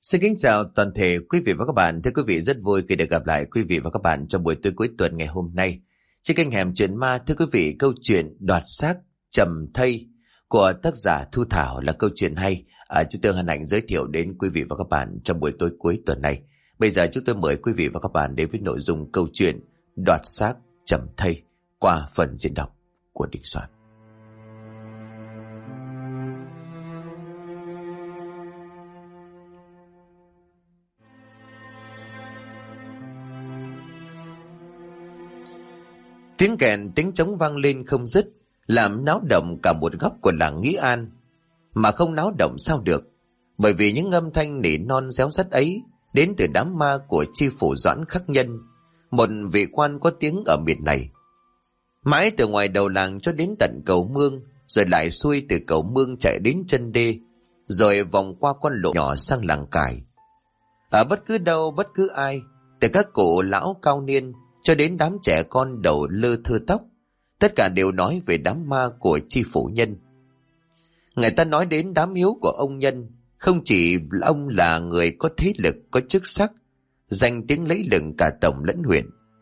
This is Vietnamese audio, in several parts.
Xin kính chào toàn thể quý vị và các bạn. Thưa quý vị, rất vui khi được gặp lại quý vị và các bạn trong buổi tối cuối tuần ngày hôm nay. Trên kênh Hẻm Chuyện Ma, thưa quý vị, câu chuyện Đoạt xác trầm thây của tác giả Thu Thảo là câu chuyện hay. Chúng tôi hân hạnh giới thiệu đến quý vị và các bạn trong buổi tối cuối tuần này. Bây giờ chúng tôi mời quý vị và các bạn đến với nội dung câu chuyện Đoạt xác trầm thây qua phần diễn đọc của Đình Soạn. Tiếng kèn tiếng trống vang lên không dứt, làm náo động cả một góc của làng Nghĩa An. Mà không náo động sao được, bởi vì những âm thanh nỉ non réo rắt ấy đến từ đám ma của chi phủ Doãn Khắc Nhân, một vị quan có tiếng ở miền này. Mãi từ ngoài đầu làng cho đến tận cầu mương, rồi lại xuôi từ cầu mương chạy đến chân đê, rồi vòng qua con lộ nhỏ sang làng Cải. Ở bất cứ đâu, bất cứ ai, từ các cụ lão cao niên cho đến đám trẻ con đầu lơ thưa tóc, tất cả đều nói về đám ma của chi phủ Nhân. Người ta nói đến đám hiếu của ông Nhân, không chỉ ông là người có thế lực, có chức sắc, danh tiếng lấy lừng cả tổng lẫn huyện.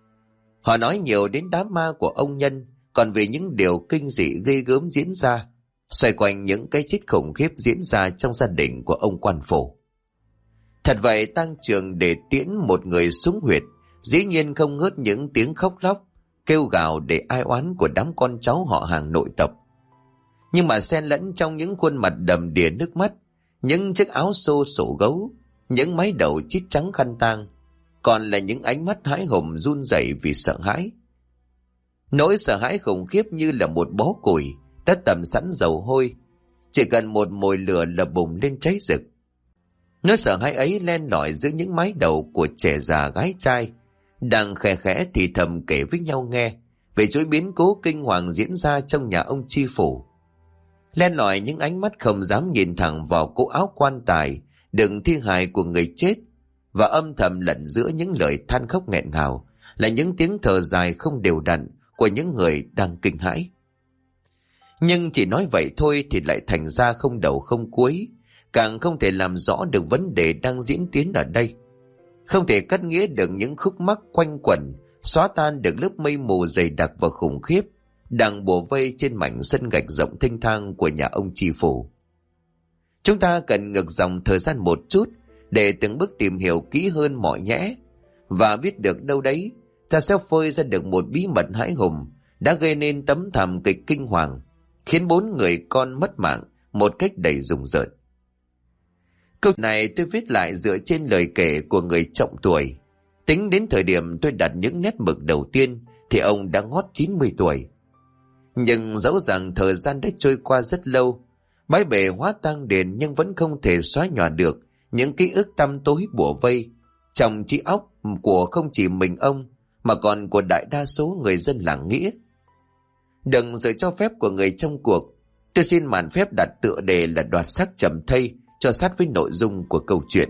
Họ nói nhiều đến đám ma của ông Nhân, còn về những điều kinh dị ghê gớm diễn ra, xoay quanh những cái chết khủng khiếp diễn ra trong gia đình của ông quan phủ. Thật vậy, tang trường để tiễn một người xuống huyệt, dĩ nhiên không ngớt những tiếng khóc lóc, kêu gào để ai oán của đám con cháu họ hàng nội tộc. Nhưng mà xen lẫn trong những khuôn mặt đầm đìa nước mắt, những chiếc áo xô sổ gấu, những mái đầu chít trắng khăn tang, còn là những ánh mắt hãi hùng run rẩy vì sợ hãi. Nỗi sợ hãi khủng khiếp như là một bó củi đã tẩm sẵn dầu hôi, chỉ cần một mồi lửa là bùng lên cháy rực. Nỗi sợ hãi ấy len lỏi giữa những mái đầu của trẻ già gái trai, đang khẽ khẽ thì thầm kể với nhau nghe về chuỗi biến cố kinh hoàng diễn ra trong nhà ông chi phủ. Len lỏi những ánh mắt không dám nhìn thẳng vào cỗ áo quan tài đựng thi hài của người chết, và âm thầm lẫn giữa những lời than khóc nghẹn ngào là những tiếng thở dài không đều đặn của những người đang kinh hãi. Nhưng chỉ nói vậy thôi thì lại thành ra không đầu không cuối, càng không thể làm rõ được vấn đề đang diễn tiến ở đây, không thể cắt nghĩa được những khúc mắc quanh quẩn, xóa tan được lớp mây mù dày đặc và khủng khiếp đang bủa vây trên mảnh sân gạch rộng thênh thang của nhà ông chi phủ. Chúng ta cần ngược dòng thời gian một chút để từng bước tìm hiểu kỹ hơn mọi nhẽ, và biết được đâu đấy ta sẽ phơi ra được một bí mật hãi hùng đã gây nên tấm thảm kịch kinh hoàng, khiến 4 người con mất mạng một cách đầy rùng rợn. Câu này tôi viết lại dựa trên lời kể của người trọng tuổi. Tính đến thời điểm tôi đặt những nét mực đầu tiên thì ông đã ngót 90 tuổi. Nhưng dẫu rằng thời gian đã trôi qua rất lâu, bãi bể hóa tang đền nhưng vẫn không thể xóa nhòa được những ký ức tăm tối bủa vây trong trí óc của không chỉ mình ông mà còn của đại đa số người dân làng Nghĩa. Đừng sự cho phép của người trong cuộc, tôi xin mạn phép đặt tựa đề là Đoạt xác trầm thây cho sát với nội dung của câu chuyện.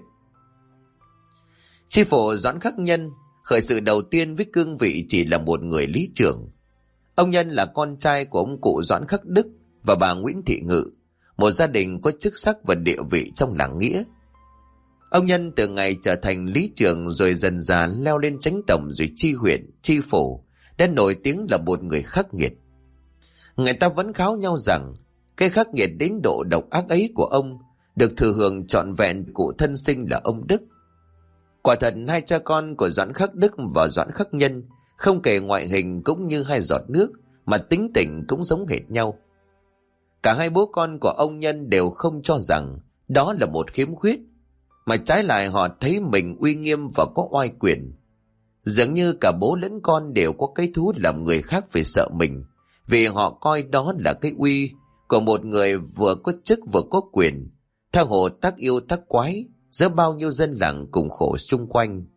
Chi phủ Doãn Khắc Nhân khởi sự đầu tiên với cương vị chỉ là một người lý trưởng. Ông Nhân là con trai của ông cụ Doãn Khắc Đức và bà Nguyễn Thị Ngự, một gia đình có chức sắc và địa vị trong làng Nghĩa. Ông Nhân từ ngày trở thành lý trưởng rồi dần dà leo lên chánh tổng rồi chi huyện, chi phủ, đã nổi tiếng là một người khắc nghiệt. Người ta vẫn kháo nhau rằng cái khắc nghiệt đến độ độc ác ấy của ông được thừa hưởng trọn vẹn cụ thân sinh là ông Đức. Quả thật hai cha con của Doãn Khắc Đức và Doãn Khắc Nhân không kể ngoại hình cũng như hai giọt nước mà tính tình cũng giống hệt nhau. Cả hai bố con của ông Nhân đều không cho rằng đó là một khiếm khuyết, mà trái lại họ thấy mình uy nghiêm và có oai quyền. Dường như cả bố lẫn con đều có cái thú làm người khác phải sợ mình, vì họ coi đó là cái uy của một người vừa có chức vừa có quyền, tha hồ tác yêu tác quái giữa bao nhiêu dân làng cùng khổ xung quanh.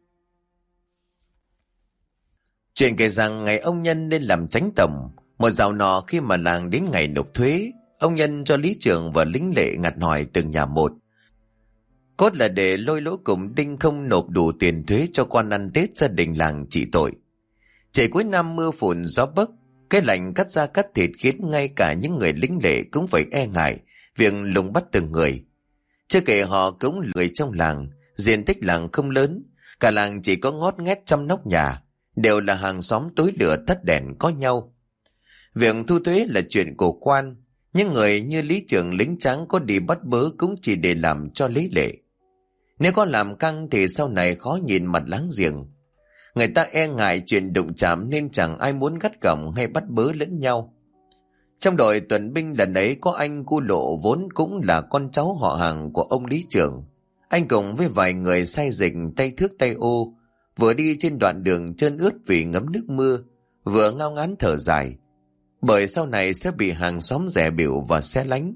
Chuyện kể rằng ngày ông Nhân lên làm chánh tổng, một dạo nọ khi mà làng đến ngày nộp thuế, ông Nhân cho lý trưởng và lính lệ ngặt hỏi từng nhà một. Cốt là để lôi lỗ cùng đinh không nộp đủ tiền thuế cho quan ăn Tết gia đình làng trị tội. Trời cuối năm mưa phùn gió bấc, cái lạnh cắt da cắt thịt khiến ngay cả những người lính lệ cũng phải e ngại việc lùng bắt từng người. Chưa kể họ cũng là người trong làng, Diện tích làng không lớn, cả làng chỉ có ngót nghét trăm nóc nhà, đều là hàng xóm tối lửa tắt đèn có nhau. Việc thu thuế là chuyện của quan, những người như lý trưởng lính tráng có đi bắt bớ cũng chỉ để làm cho lý lệ. Nếu có làm căng thì sau này khó nhìn mặt láng giềng. Người ta e ngại chuyện đụng chạm nên chẳng ai muốn gắt gỏng hay bắt bớ lẫn nhau. Trong đội tuần binh lần ấy có anh Cu Lộ vốn cũng là con cháu họ hàng của ông lý trưởng. Anh cùng với vài người say dịch tay thước tay ô, vừa đi trên đoạn đường trơn ướt vì ngấm nước mưa, vừa ngao ngán thở dài, bởi sau này sẽ bị hàng xóm dè bỉu và xé lánh.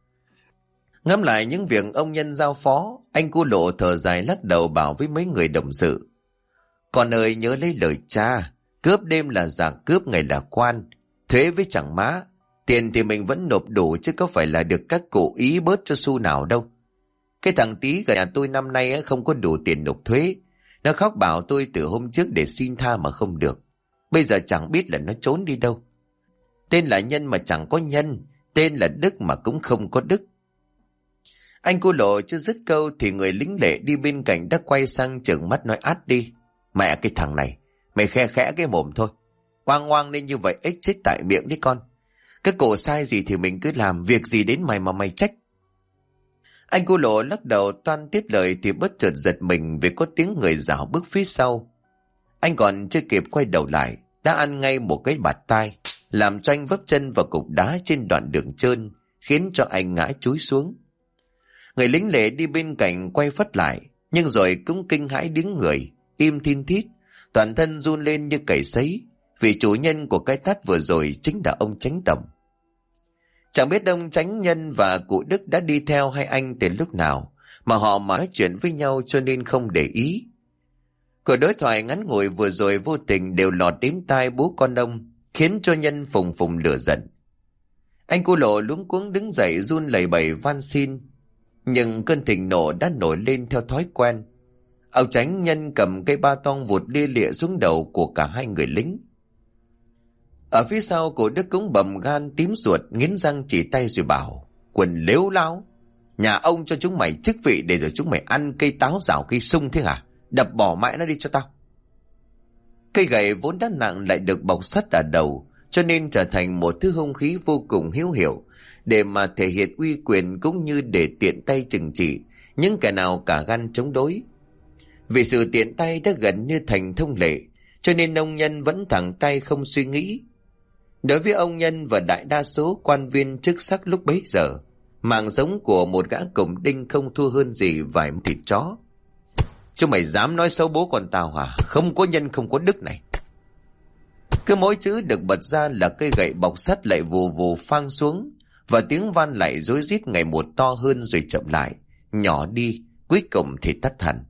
Ngẫm lại những việc ông Nhân giao phó, anh Cu Lộ thở dài lắc đầu bảo với mấy người đồng sự: "Con ơi, nhớ lấy lời cha, cướp đêm là giặc, cướp ngày là quan, thuế với chẳng má, tiền thì mình vẫn nộp đủ chứ có phải là được các cụ ý bớt cho xu nào đâu. Cái thằng Tí cả nhà tôi năm nay không có đủ tiền nộp thuế, nó khóc bảo tôi từ hôm trước để xin tha mà không được. Bây giờ chẳng biết là nó trốn đi đâu. Tên là Nhân mà chẳng có nhân, tên là Đức mà cũng không có đức." Anh Cu Lộ chưa dứt câu thì người lính lệ đi bên cạnh đã quay sang trợn mắt nói át đi: "Mẹ cái thằng này, mày khe khẽ cái mồm thôi. Oang oang nên như vậy ếch chết tại miệng đấy con. Cái cổ sai gì thì mình cứ làm, việc gì đến mày mà mày trách." Anh Cu Lộ lắc đầu toan tiếp lời thì bất chợt giật mình vì có tiếng người rảo bước phía sau. Anh còn chưa kịp quay đầu lại, đã ăn ngay một cái bạt tai, làm cho anh vấp chân vào cục đá trên đoạn đường trơn, khiến cho anh ngã chúi xuống. Người lính lệ đi bên cạnh quay phất lại, nhưng rồi cũng kinh hãi đứng người, im thin thít, toàn thân run lên như cầy sấy, vì chủ nhân của cái tát vừa rồi chính là ông Chánh Tổng. Chẳng biết ông Chánh Nhân và cụ Đức đã đi theo hai anh từ lúc nào mà họ nói chuyện với nhau cho nên không để ý. Cuộc đối thoại ngắn ngủi vừa rồi vô tình đều lọt đến tai bố con ông, khiến cho Nhân phùng phùng lửa giận. Anh Cu Lộ luống cuống đứng dậy run lẩy bẩy van xin, nhưng cơn thịnh nộ đã nổi lên theo thói quen. Ông Chánh Nhân cầm cây ba tong vụt lia lịa xuống đầu của cả hai người lính. Ở phía sau cụ Đức cũng bầm gan tím ruột, nghiến răng chỉ tay rồi bảo: "Quần lếu láo, nhà ông cho chúng mày chức vị để rồi chúng mày ăn cây táo rào cây sung thế hả? Đập bỏ mãi nó đi cho tao." Cây gậy vốn đã nặng lại được bọc sắt ở đầu, cho nên trở thành một thứ hung khí vô cùng hữu hiệu để mà thể hiện uy quyền cũng như để tiện tay trừng trị những kẻ nào cả gan chống đối. Vì sự tiện tay đã gần như thành thông lệ, cho nên ông Nhân vẫn thẳng tay không suy nghĩ. Đối với ông Nhân và đại đa số quan viên chức sắc lúc bấy giờ, mạng sống của một gã cổng đinh không thua hơn gì vài thịt chó. "Chúng mày dám nói xấu bố con tao hả? Không có nhân không có đức này." Cứ mỗi chữ được bật ra là cây gậy bọc sắt lại vù vù phang xuống, và tiếng van lại rối rít ngày một to hơn rồi chậm lại, nhỏ đi, cuối cùng thì tắt hẳn.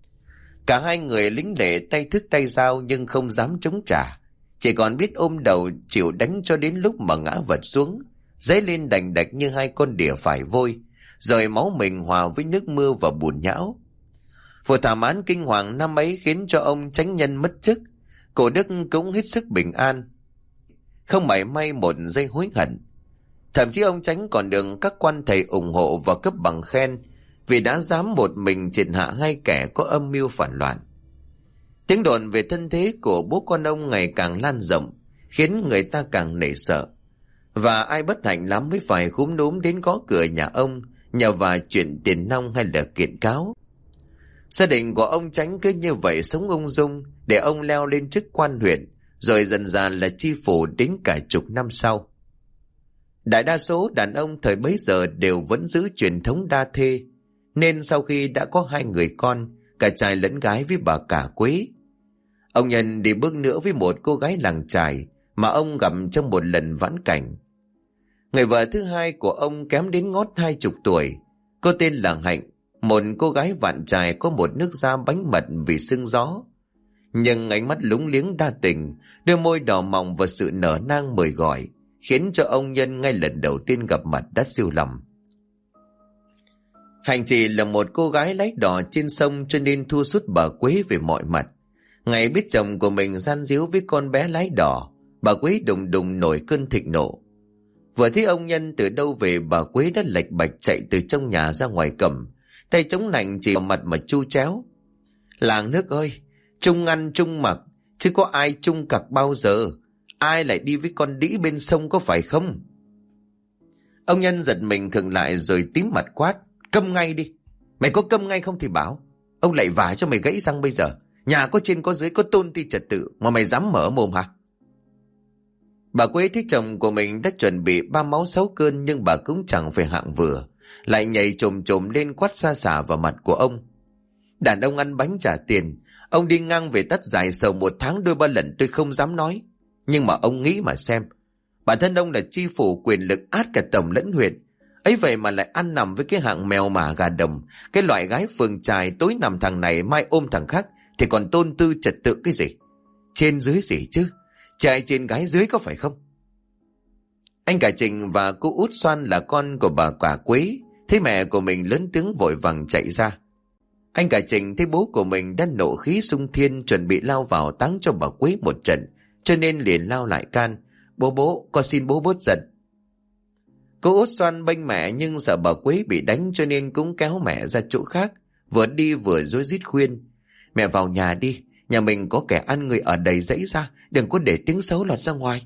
Cả hai người lính lệ tay thức tay dao nhưng không dám chống trả, chỉ còn biết ôm đầu chịu đánh cho đến lúc mà ngã vật xuống, dấy lên đành đạch như hai con đỉa phải vôi, rồi máu mình hòa với nước mưa và bùn nhão. Vụ thảm án kinh hoàng năm ấy khiến cho ông Chánh Nhân mất chức, cụ Đức cũng hết sức bình an, không mảy may một giây hối hận. Thậm chí ông Chánh còn được các quan thầy ủng hộ và cấp bằng khen vì đã dám một mình triệt hạ hai kẻ có âm mưu phản loạn. Tiếng đồn về thân thế của bố con ông ngày càng lan rộng, khiến người ta càng nể sợ, và ai bất hạnh lắm mới phải khúm núm đến gõ cửa nhà ông nhờ vài chuyện tiền nong hay là kiện cáo. Gia đình của ông Chánh cứ như vậy sống ung dung để ông leo lên chức quan huyện, rồi dần dần là chi phủ đến cả chục năm sau. Đại đa số đàn ông thời bấy giờ đều vẫn giữ truyền thống đa thê, nên sau khi đã có hai người con, cả trai lẫn gái với bà cả Quế, ông Nhân đi bước nữa với một cô gái làng chài mà ông gặp trong một lần vãn cảnh. Người vợ thứ hai của ông kém đến ngót 20 tuổi, cô tên là Hạnh, một cô gái vạn chài có một nước da bánh mật vì sương gió, nhưng ánh mắt lúng liếng đa tình, đôi môi đỏ mọng và sự nở nang mời gọi, khiến cho ông Nhân ngay lần đầu tiên gặp mặt đã siêu lòng. Hạnh chỉ là một cô gái lái đò trên sông cho nên thua sút bà Quế về mọi mặt. Ngày biết chồng của mình gian díu với con bé lái đò, bà Quế đùng đùng nổi cơn thịnh nộ. Vừa thấy ông Nhân từ đâu về, bà Quế đã lạch bạch chạy từ trong nhà ra ngoài cầm, tay chống lạnh chỉ vào mặt mà chu chéo. Làng nước ơi, chung ăn chung mặc, chứ có ai chung cặc bao giờ. Ai lại đi với con đĩ bên sông có phải không? Ông Nhân giật mình khựng lại rồi tím mặt quát. Câm ngay đi. Mày có câm ngay không thì bảo. Ông lại vả cho mày gãy răng bây giờ. Nhà có trên có dưới, có tôn ti trật tự mà mày dám mở mồm hả? Bà Quế thấy chồng của mình đã chuẩn bị 3 máu 6 cơn, nhưng bà cũng chẳng phải hạng vừa, lại nhảy chồm chồm lên quát xa xả vào mặt của ông. Đàn ông ăn bánh trả tiền, ông đi ngang về tắt dài sầu 1 tháng đôi 3 lần tôi không dám nói. Nhưng mà ông nghĩ mà xem, bản thân ông là chi phủ quyền lực át cả tổng lẫn huyện, ấy vậy mà lại ăn nằm với cái hạng mèo mả gà đồng, cái loại gái phường trài tối nằm thằng này mai ôm thằng khác, thì còn tôn tư trật tự cái gì? Trên dưới gì chứ? Trai trên gái dưới có phải không? Anh cả Trình và cô út Xoan là con của bà quả Quế, thấy mẹ của mình lớn tiếng vội vàng chạy ra. Anh cả Trình thấy bố của mình đã nộ khí xung thiên, chuẩn bị lao vào táng cho bà Quế một trận, cho nên liền lao lại can. Bố, con xin bố bớt giận. Cô út Xoan bênh mẹ nhưng sợ bà Quế bị đánh cho nên cũng kéo mẹ ra chỗ khác, vừa đi vừa rối rít khuyên. Mẹ vào nhà đi, nhà mình có kẻ ăn người ở đầy dãy ra, đừng có để tiếng xấu lọt ra ngoài.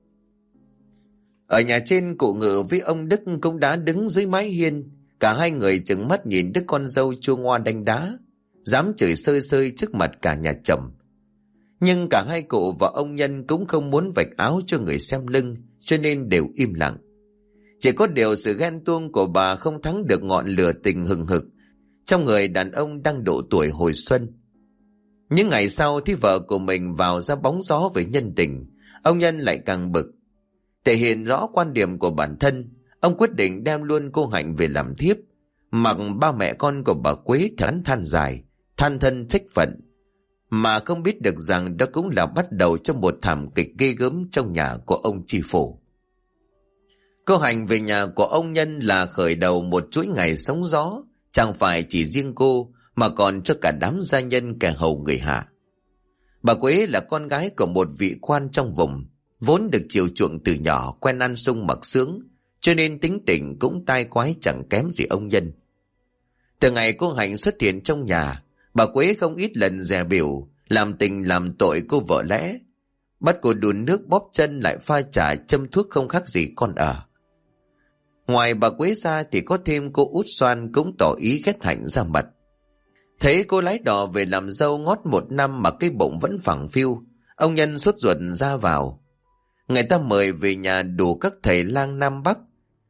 Ở nhà trên, cụ Ngự với ông Đức cũng đã đứng dưới mái hiên. Cả hai người trừng mắt nhìn đứa con dâu chua ngoa đánh đá, dám chửi sơi sơi trước mặt cả nhà chồng. Nhưng cả hai cụ và ông Nhân cũng không muốn vạch áo cho người xem lưng, cho nên đều im lặng. Chỉ có điều sự ghen tuông của bà không thắng được ngọn lửa tình hừng hực trong người đàn ông đang độ tuổi hồi xuân. Những ngày sau thì vợ của mình vào ra bóng gió với nhân tình, ông Nhân lại càng bực. Thể hiện rõ quan điểm của bản thân, ông quyết định đem luôn cô Hạnh về làm thiếp, mặc ba mẹ con của bà Quế than dài, than thân trách phận, mà không biết được rằng đó cũng là bắt đầu cho một thảm kịch ghê gớm trong nhà của ông tri phủ. Cô Hạnh về nhà của ông Nhân là khởi đầu một chuỗi ngày sóng gió, chẳng phải chỉ riêng cô mà còn cho cả đám gia nhân kẻ hầu người hạ. Bà Quế là con gái của một vị quan trong vùng, vốn được chiều chuộng từ nhỏ, quen ăn sung mặc sướng, cho nên tính tình cũng tai quái chẳng kém gì ông Nhân. Từ ngày cô Hạnh xuất hiện trong nhà, bà Quế không ít lần dè bỉu, làm tình làm tội cô vợ lẽ, bắt cô đun nước bóp chân lại pha trà châm thuốc không khác gì con ở. Ngoài bà Quế ra thì có thêm cô út Xoan cũng tỏ ý ghét Hạnh ra mặt. Thấy cô lái đò về làm dâu ngót 1 năm mà cái bụng vẫn phẳng phiu, ông Nhân sốt ruột ra vào. Người ta mời về nhà đủ các thầy lang Nam Bắc,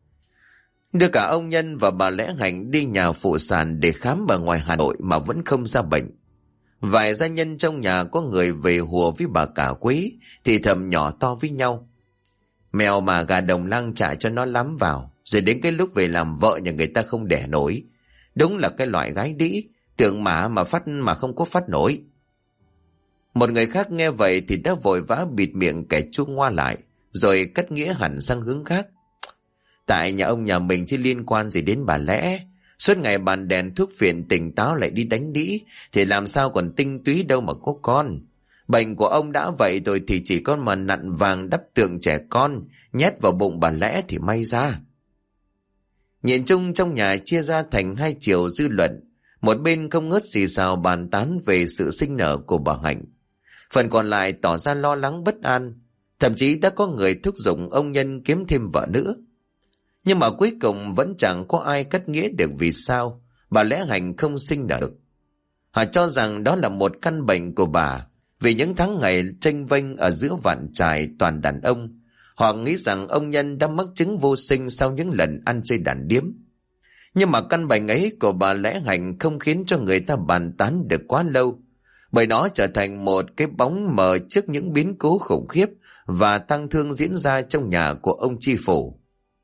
đưa cả ông Nhân và bà Lẽ Hạnh đi nhà phụ sản để khám ở ngoài Hà Nội mà vẫn không ra bệnh. Vài gia nhân trong nhà có người về hùa với bà cả Quế thì thầm nhỏ to với nhau. Mèo mà gà đồng lang trả cho nó lắm vào, rồi đến cái lúc về làm vợ nhà người ta không đẻ nổi. Đúng là cái loại gái đĩ, tưởng mà phát mà không có phát nổi. Một người khác nghe vậy thì đã vội vã bịt miệng kẻ chua ngoa lại, rồi cắt nghĩa hẳn sang hướng khác. Tại nhà ông nhà mình chứ liên quan gì đến bà Lẽ. Suốt ngày bàn đèn thuốc phiện tỉnh táo lại đi đánh đĩ, thì làm sao còn tinh túy đâu mà có con. Bệnh của ông đã vậy rồi thì chỉ có mà nặn vàng đắp tượng trẻ con, nhét vào bụng bà Lẽ thì may ra. Nhìn chung trong nhà chia ra thành 2 chiều dư luận. Một bên không ngớt xì xào bàn tán về sự sinh nở của bà Hạnh, phần còn lại tỏ ra lo lắng bất an. Thậm chí đã có người thúc giục ông Nhân kiếm thêm vợ nữa. Nhưng mà cuối cùng vẫn chẳng có ai cắt nghĩa được vì sao bà Lẽ Hạnh không sinh nở được. Họ cho rằng đó là một căn bệnh của bà, vì những tháng ngày tranh vênh ở giữa vạn trài toàn đàn ông. Họ nghĩ rằng ông Nhân đã mắc chứng vô sinh sau những lần ăn chơi đàn điếm. Nhưng mà căn bệnh ấy của bà Lẽ Hạnh không khiến cho người ta bàn tán được quá lâu, bởi nó trở thành một cái bóng mờ trước những biến cố khủng khiếp và tang thương diễn ra trong nhà của ông tri phủ.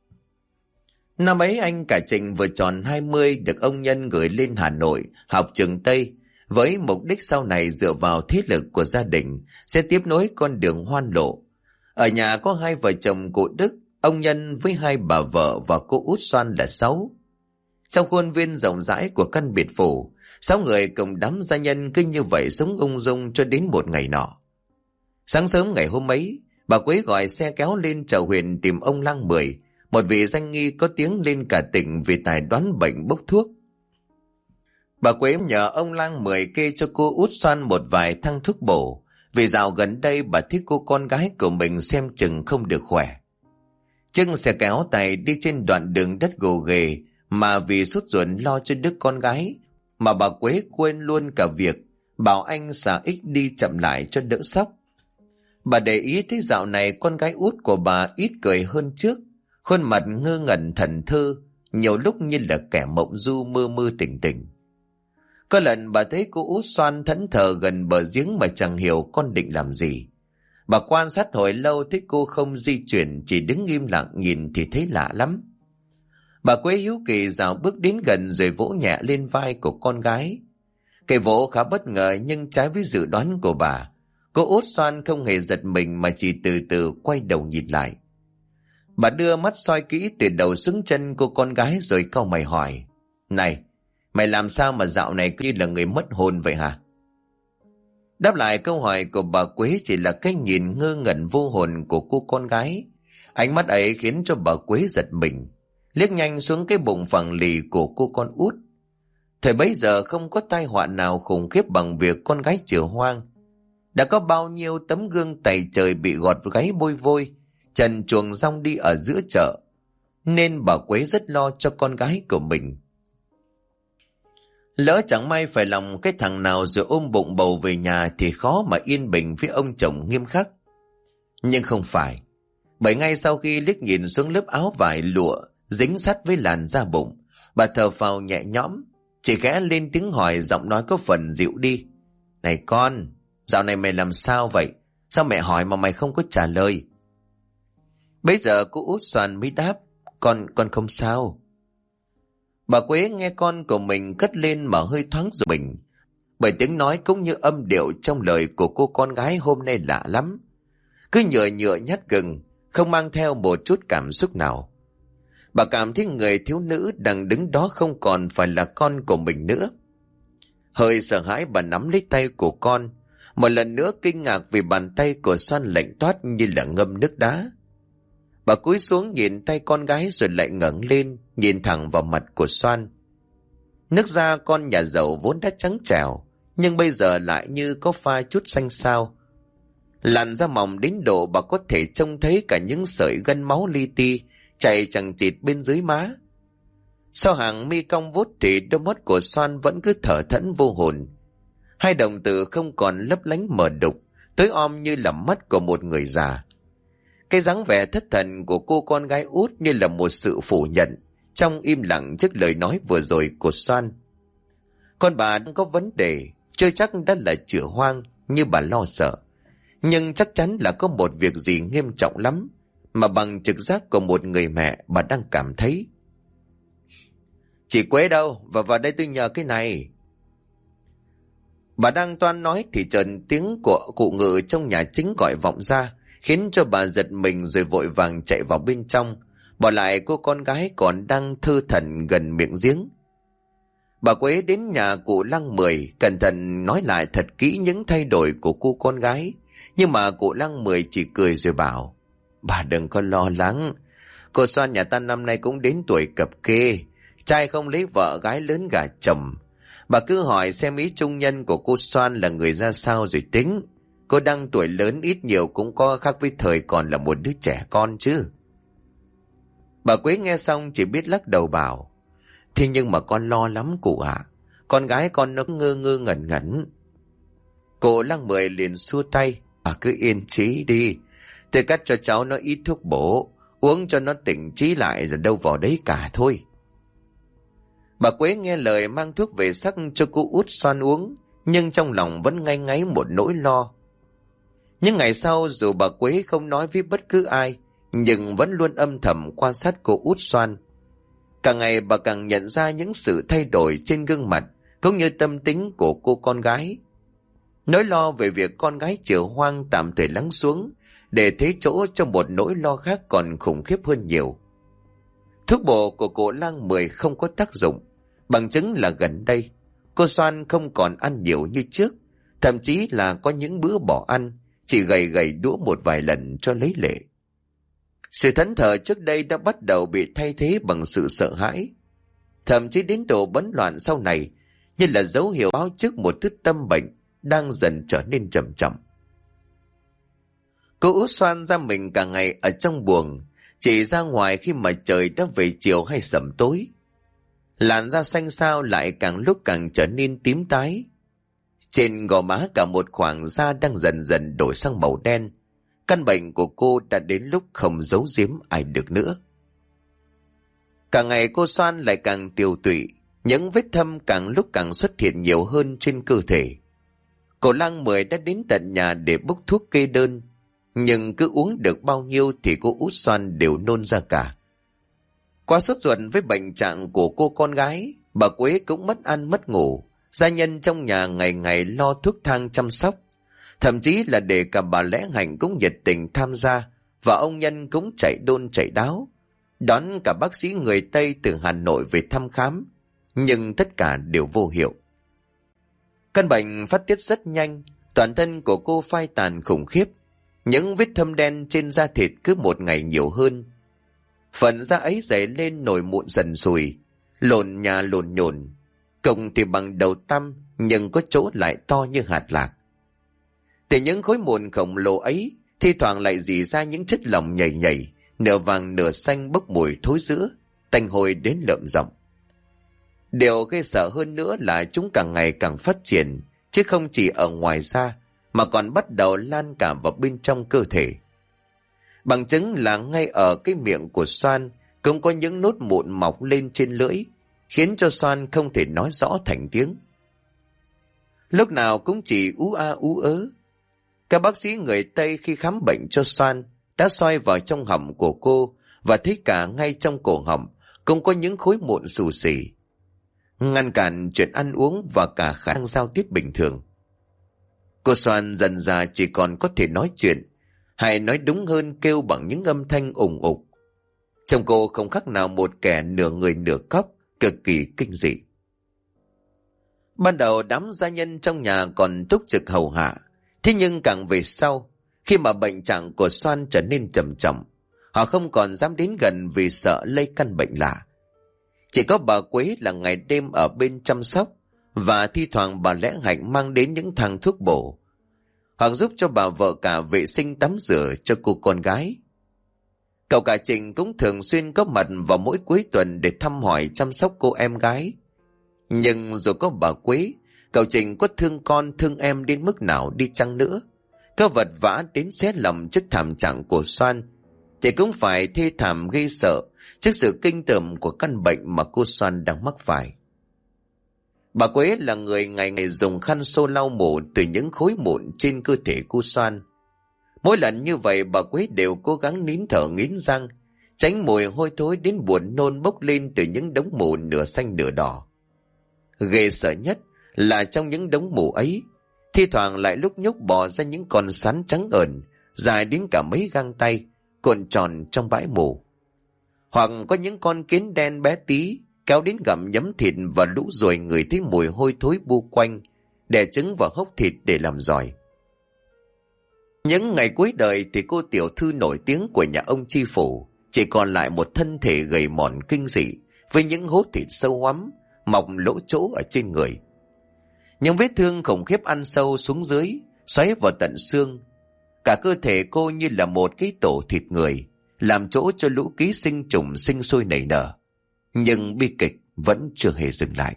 Năm ấy anh cả Trình vừa tròn 20 được ông Nhân gửi lên Hà Nội học trường Tây, với mục đích sau này dựa vào thế lực của gia đình sẽ tiếp nối con đường hoan lộ. Ở nhà có 2 vợ chồng cụ Đức, ông Nhân với 2 bà vợ và cô út Xoan là 6. Trong khuôn viên rộng rãi của căn biệt phủ, 6 người cùng đám gia nhân cứ như vậy sống ung dung cho đến một ngày nọ. Sáng sớm ngày hôm ấy, bà Quế gọi xe kéo lên chợ huyện tìm ông Lang Mười, một vị danh nghi có tiếng lên cả tỉnh vì tài đoán bệnh bốc thuốc. Bà Quế nhờ ông Lang Mười kê cho cô Út Xoan một vài thang thuốc bổ, vì dạo gần đây bà thấy cô con gái của mình xem chừng không được khỏe. Trưng xe kéo tay đi trên đoạn đường đất gồ ghề, mà vì sốt ruột lo cho đứa con gái mà bà Quế quên luôn cả việc bảo anh xà ích đi chậm lại cho đỡ sốc. Bà để ý thấy dạo này con gái út của bà ít cười hơn trước, khuôn mặt ngơ ngẩn thẫn thơ, nhiều lúc như là kẻ mộng du mơ mơ tỉnh tỉnh. Có lần bà thấy cô Út Xoan thẫn thờ gần bờ giếng mà chẳng hiểu con định làm gì. Bà quan sát hồi lâu thấy cô không di chuyển, chỉ đứng im lặng nhìn thì thấy lạ lắm. Bà Quế hiếu kỳ dạo bước đến gần rồi vỗ nhẹ lên vai của con gái. Cái vỗ khá bất ngờ nhưng trái với dự đoán của bà. Cô Út Xoan không hề giật mình mà chỉ từ từ quay đầu nhìn lại. Bà đưa mắt soi kỹ từ đầu xuống chân cô con gái rồi cau mày hỏi: "Này, mày làm sao mà dạo này cứ như là người mất hồn vậy hả?" Đáp lại câu hỏi của bà Quế chỉ là cái nhìn ngơ ngẩn vô hồn của cô con gái. Ánh mắt ấy khiến cho bà Quế giật mình, liếc nhanh xuống cái bụng phẳng lì của cô con út. Thời bấy giờ không có tai họa nào khủng khiếp bằng việc con gái chữa hoang. Đã có bao nhiêu tấm gương tày trời bị gọt gáy bôi vôi, trần chuồng rong đi ở giữa chợ, nên bà Quế rất lo cho con gái của mình. Lỡ chẳng may phải lòng cái thằng nào rồi ôm bụng bầu về nhà thì khó mà yên bình với ông chồng nghiêm khắc. Nhưng không phải, bởi ngay sau khi liếc nhìn xuống lớp áo vải lụa dính sát với làn da bụng, bà thở phào nhẹ nhõm, chỉ khẽ lên tiếng hỏi, giọng nói có phần dịu đi: "Này con, dạo này mày làm sao vậy? Sao mẹ hỏi mà mày không có trả lời?" Bây giờ cô Út Xoan mới đáp: Con không sao." Bà Quế nghe con của mình cất lên mà hơi thoáng giật mình, bởi tiếng nói cũng như âm điệu trong lời của cô con gái hôm nay lạ lắm, cứ nhựa nhựa nhát gừng, không mang theo một chút cảm xúc nào. Bà cảm thấy người thiếu nữ đang đứng đó không còn phải là con của mình nữa. Hơi sợ hãi bà nắm lấy tay của con, một lần nữa kinh ngạc vì bàn tay của Xoan lạnh toát như là ngâm nước đá. Bà cúi xuống nhìn tay con gái rồi lại ngẩng lên nhìn thẳng vào mặt của Xoan. Nước da con nhà giàu vốn đã trắng trẻo, nhưng bây giờ lại như có pha chút xanh xao. Làn da mỏng đến độ bà có thể trông thấy cả những sợi gân máu li ti chảy chằng chịt bên dưới má. Sau hàng mi cong vút thì đôi mắt của Xoan vẫn cứ thở thẫn vô hồn. Hai đồng tử không còn lấp lánh mờ đục, tối om như là mắt của một người già. Cái dáng vẻ thất thần của cô con gái út như là một sự phủ nhận trong im lặng trước lời nói vừa rồi của Xoan. Con bà đang có vấn đề, chưa chắc đã là chữa hoang như bà lo sợ, nhưng chắc chắn là có một việc gì nghiêm trọng lắm mà bằng trực giác của một người mẹ bà đang cảm thấy. "Chị Quế đâu? Và vào đây tôi nhờ cái này." Bà đang toan nói thì chợt tiếng của cụ Ngự trong nhà chính gọi vọng ra, khiến cho bà giật mình rồi vội vàng chạy vào bên trong, bỏ lại cô con gái còn đang thơ thẩn gần miệng giếng. Bà Quế đến nhà cụ Lăng Mười, cẩn thận nói lại thật kỹ những thay đổi của cô con gái, nhưng mà cụ Lăng Mười chỉ cười rồi bảo: "Bà đừng có lo lắng, cô Xoan nhà ta năm nay cũng đến tuổi cập kê, trai không lấy vợ, gái lớn gả chồng. Bà cứ hỏi xem ý trung nhân của cô Xoan là người ra sao rồi tính. Cô đang tuổi lớn ít nhiều cũng có khác với thời còn là một đứa trẻ con chứ." Bà Quế nghe xong chỉ biết lắc đầu bảo: "Thế nhưng mà con lo lắm cụ ạ. Con gái con nó ngơ ngơ ngẩn ngẩn." Cụ Lăng Mười liền xua tay: "Bà cứ yên trí đi. Tôi cắt cho cháu nó ít thuốc bổ, uống cho nó tỉnh trí lại rồi đâu vào đấy cả thôi." Bà Quế nghe lời mang thuốc về sắc cho cô Út Xoan uống, nhưng trong lòng vẫn ngây ngáy một nỗi lo. Những ngày sau dù bà Quế không nói với bất cứ ai, nhưng vẫn luôn âm thầm quan sát cô Út Xoan. Càng ngày bà càng nhận ra những sự thay đổi trên gương mặt cũng như tâm tính của cô con gái. Nỗi lo về việc con gái chữa hoang tạm thời lắng xuống, để thế chỗ cho một nỗi lo khác còn khủng khiếp hơn nhiều. Thuốc bổ của cụ Lang Mười không có tác dụng, bằng chứng là gần đây cô Xoan không còn ăn nhiều như trước, thậm chí là có những bữa bỏ ăn, chỉ gầy gầy đũa một vài lần cho lấy lệ. Sự thẫn thờ trước đây đã bắt đầu bị thay thế bằng sự sợ hãi. Thậm chí đến độ bấn loạn sau này, như là dấu hiệu báo trước một thứ tâm bệnh đang dần trở nên trầm trọng. Cô út xoan ra mình cả ngày ở trong buồng, chỉ ra ngoài khi mà trời đã về chiều hay sẩm tối. Làn da xanh xao lại càng lúc càng trở nên tím tái. Trên gò má cả một khoảng da đang dần dần đổi sang màu đen. Căn bệnh của cô đã đến lúc không giấu giếm ai được nữa. Cả ngày cô Xoan lại càng tiều tụy, những vết thâm càng lúc càng xuất hiện nhiều hơn trên cơ thể. Cô Lang Mười đã đến tận nhà để bốc thuốc kê đơn, nhưng cứ uống được bao nhiêu thì cô út Xoan đều nôn ra cả. Quá sốt ruột với bệnh trạng của cô con gái, bà Quế cũng mất ăn mất ngủ. Gia nhân trong nhà ngày ngày lo thuốc thang chăm sóc, thậm chí là để cả bà Lẽ Hạnh cũng nhiệt tình tham gia, và ông Nhân cũng chạy đôn chạy đáo đón cả bác sĩ người Tây từ Hà Nội về thăm khám, nhưng tất cả đều vô hiệu. Căn bệnh phát tiết rất nhanh, toàn thân của cô phai tàn khủng khiếp, những vết thâm đen trên da thịt cứ một ngày nhiều hơn. Phần da ấy dày lên nổi mụn dần sùi, lộn nhà lộn nhổn, cổng thì bằng đầu tăm nhưng có chỗ lại to như hạt lạc. Từ những khối mụn khổng lồ ấy, thi thoảng lại rỉ ra những chất lỏng nhầy nhầy, nửa vàng nửa xanh bốc mùi thối rữa, tanh hôi đến lợm giọng. Điều gây sợ hơn nữa là chúng càng ngày càng phát triển, chứ không chỉ ở ngoài da, mà còn bắt đầu lan cả vào bên trong cơ thể. Bằng chứng là ngay ở cái miệng của Xoan cũng có những nốt mụn mọc lên trên lưỡi, khiến cho Xoan không thể nói rõ thành tiếng. Lúc nào cũng chỉ ú a ú ớ. Các bác sĩ người Tây khi khám bệnh cho Xoan đã soi vào trong họng của cô và thấy cả ngay trong cổ họng cũng có những khối mụn xù xì, ngăn cản chuyện ăn uống và cả khả năng giao tiếp bình thường. Cô Xoan dần dà chỉ còn có thể nói chuyện, hay nói đúng hơn kêu bằng những âm thanh ủng ục. Trông cô không khác nào một kẻ nửa người nửa cóc, cực kỳ kinh dị. Ban đầu đám gia nhân trong nhà còn túc trực hầu hạ, thế nhưng càng về sau, khi mà bệnh trạng của Xoan trở nên trầm trọng, họ không còn dám đến gần vì sợ lây căn bệnh lạ. Chỉ có bà Quế là ngày đêm ở bên chăm sóc, và thi thoảng bà Lẽ Hạnh mang đến những thang thuốc bổ, hoặc giúp cho bà vợ cả vệ sinh tắm rửa cho cô con gái. Cậu cả Trình cũng thường xuyên có mặt vào mỗi cuối tuần để thăm hỏi chăm sóc cô em gái. Nhưng dù có bà Quế, cậu Trình có thương con thương em đến mức nào đi chăng nữa, có vật vã đến xé lòng trước thảm trạng của Xoan, thì cũng phải thê thảm gây sợ trước sự kinh tởm của căn bệnh mà cô Xoan đang mắc phải. Bà Quế là người ngày ngày dùng khăn xô lau mổ từ những khối mụn trên cơ thể cô Xoan. Mỗi lần như vậy bà Quế đều cố gắng nín thở nghiến răng, tránh mùi hôi thối đến buồn nôn bốc lên từ những đống mủ nửa xanh nửa đỏ. Ghê sợ nhất là trong những đống mủ ấy, thi thoảng lại lúc nhúc bò ra những con sán trắng ẩn, dài đến cả mấy gang tay, cuộn tròn trong bãi mủ. Hoặc có những con kiến đen bé tí kéo đến gặm nhấm thịt và lũ ruồi người thấy mùi hôi thối bu quanh, đẻ trứng vào hốc thịt để làm giỏi. Những ngày cuối đời thì cô tiểu thư nổi tiếng của nhà ông chi phủ chỉ còn lại một thân thể gầy mòn kinh dị, với những hố thịt sâu hoắm mọc lỗ chỗ ở trên người. Những vết thương khủng khiếp ăn sâu xuống dưới, xoáy vào tận xương. Cả cơ thể cô như là một cái tổ thịt người, làm chỗ cho lũ ký sinh trùng sinh sôi nảy nở. Nhưng bi kịch vẫn chưa hề dừng lại.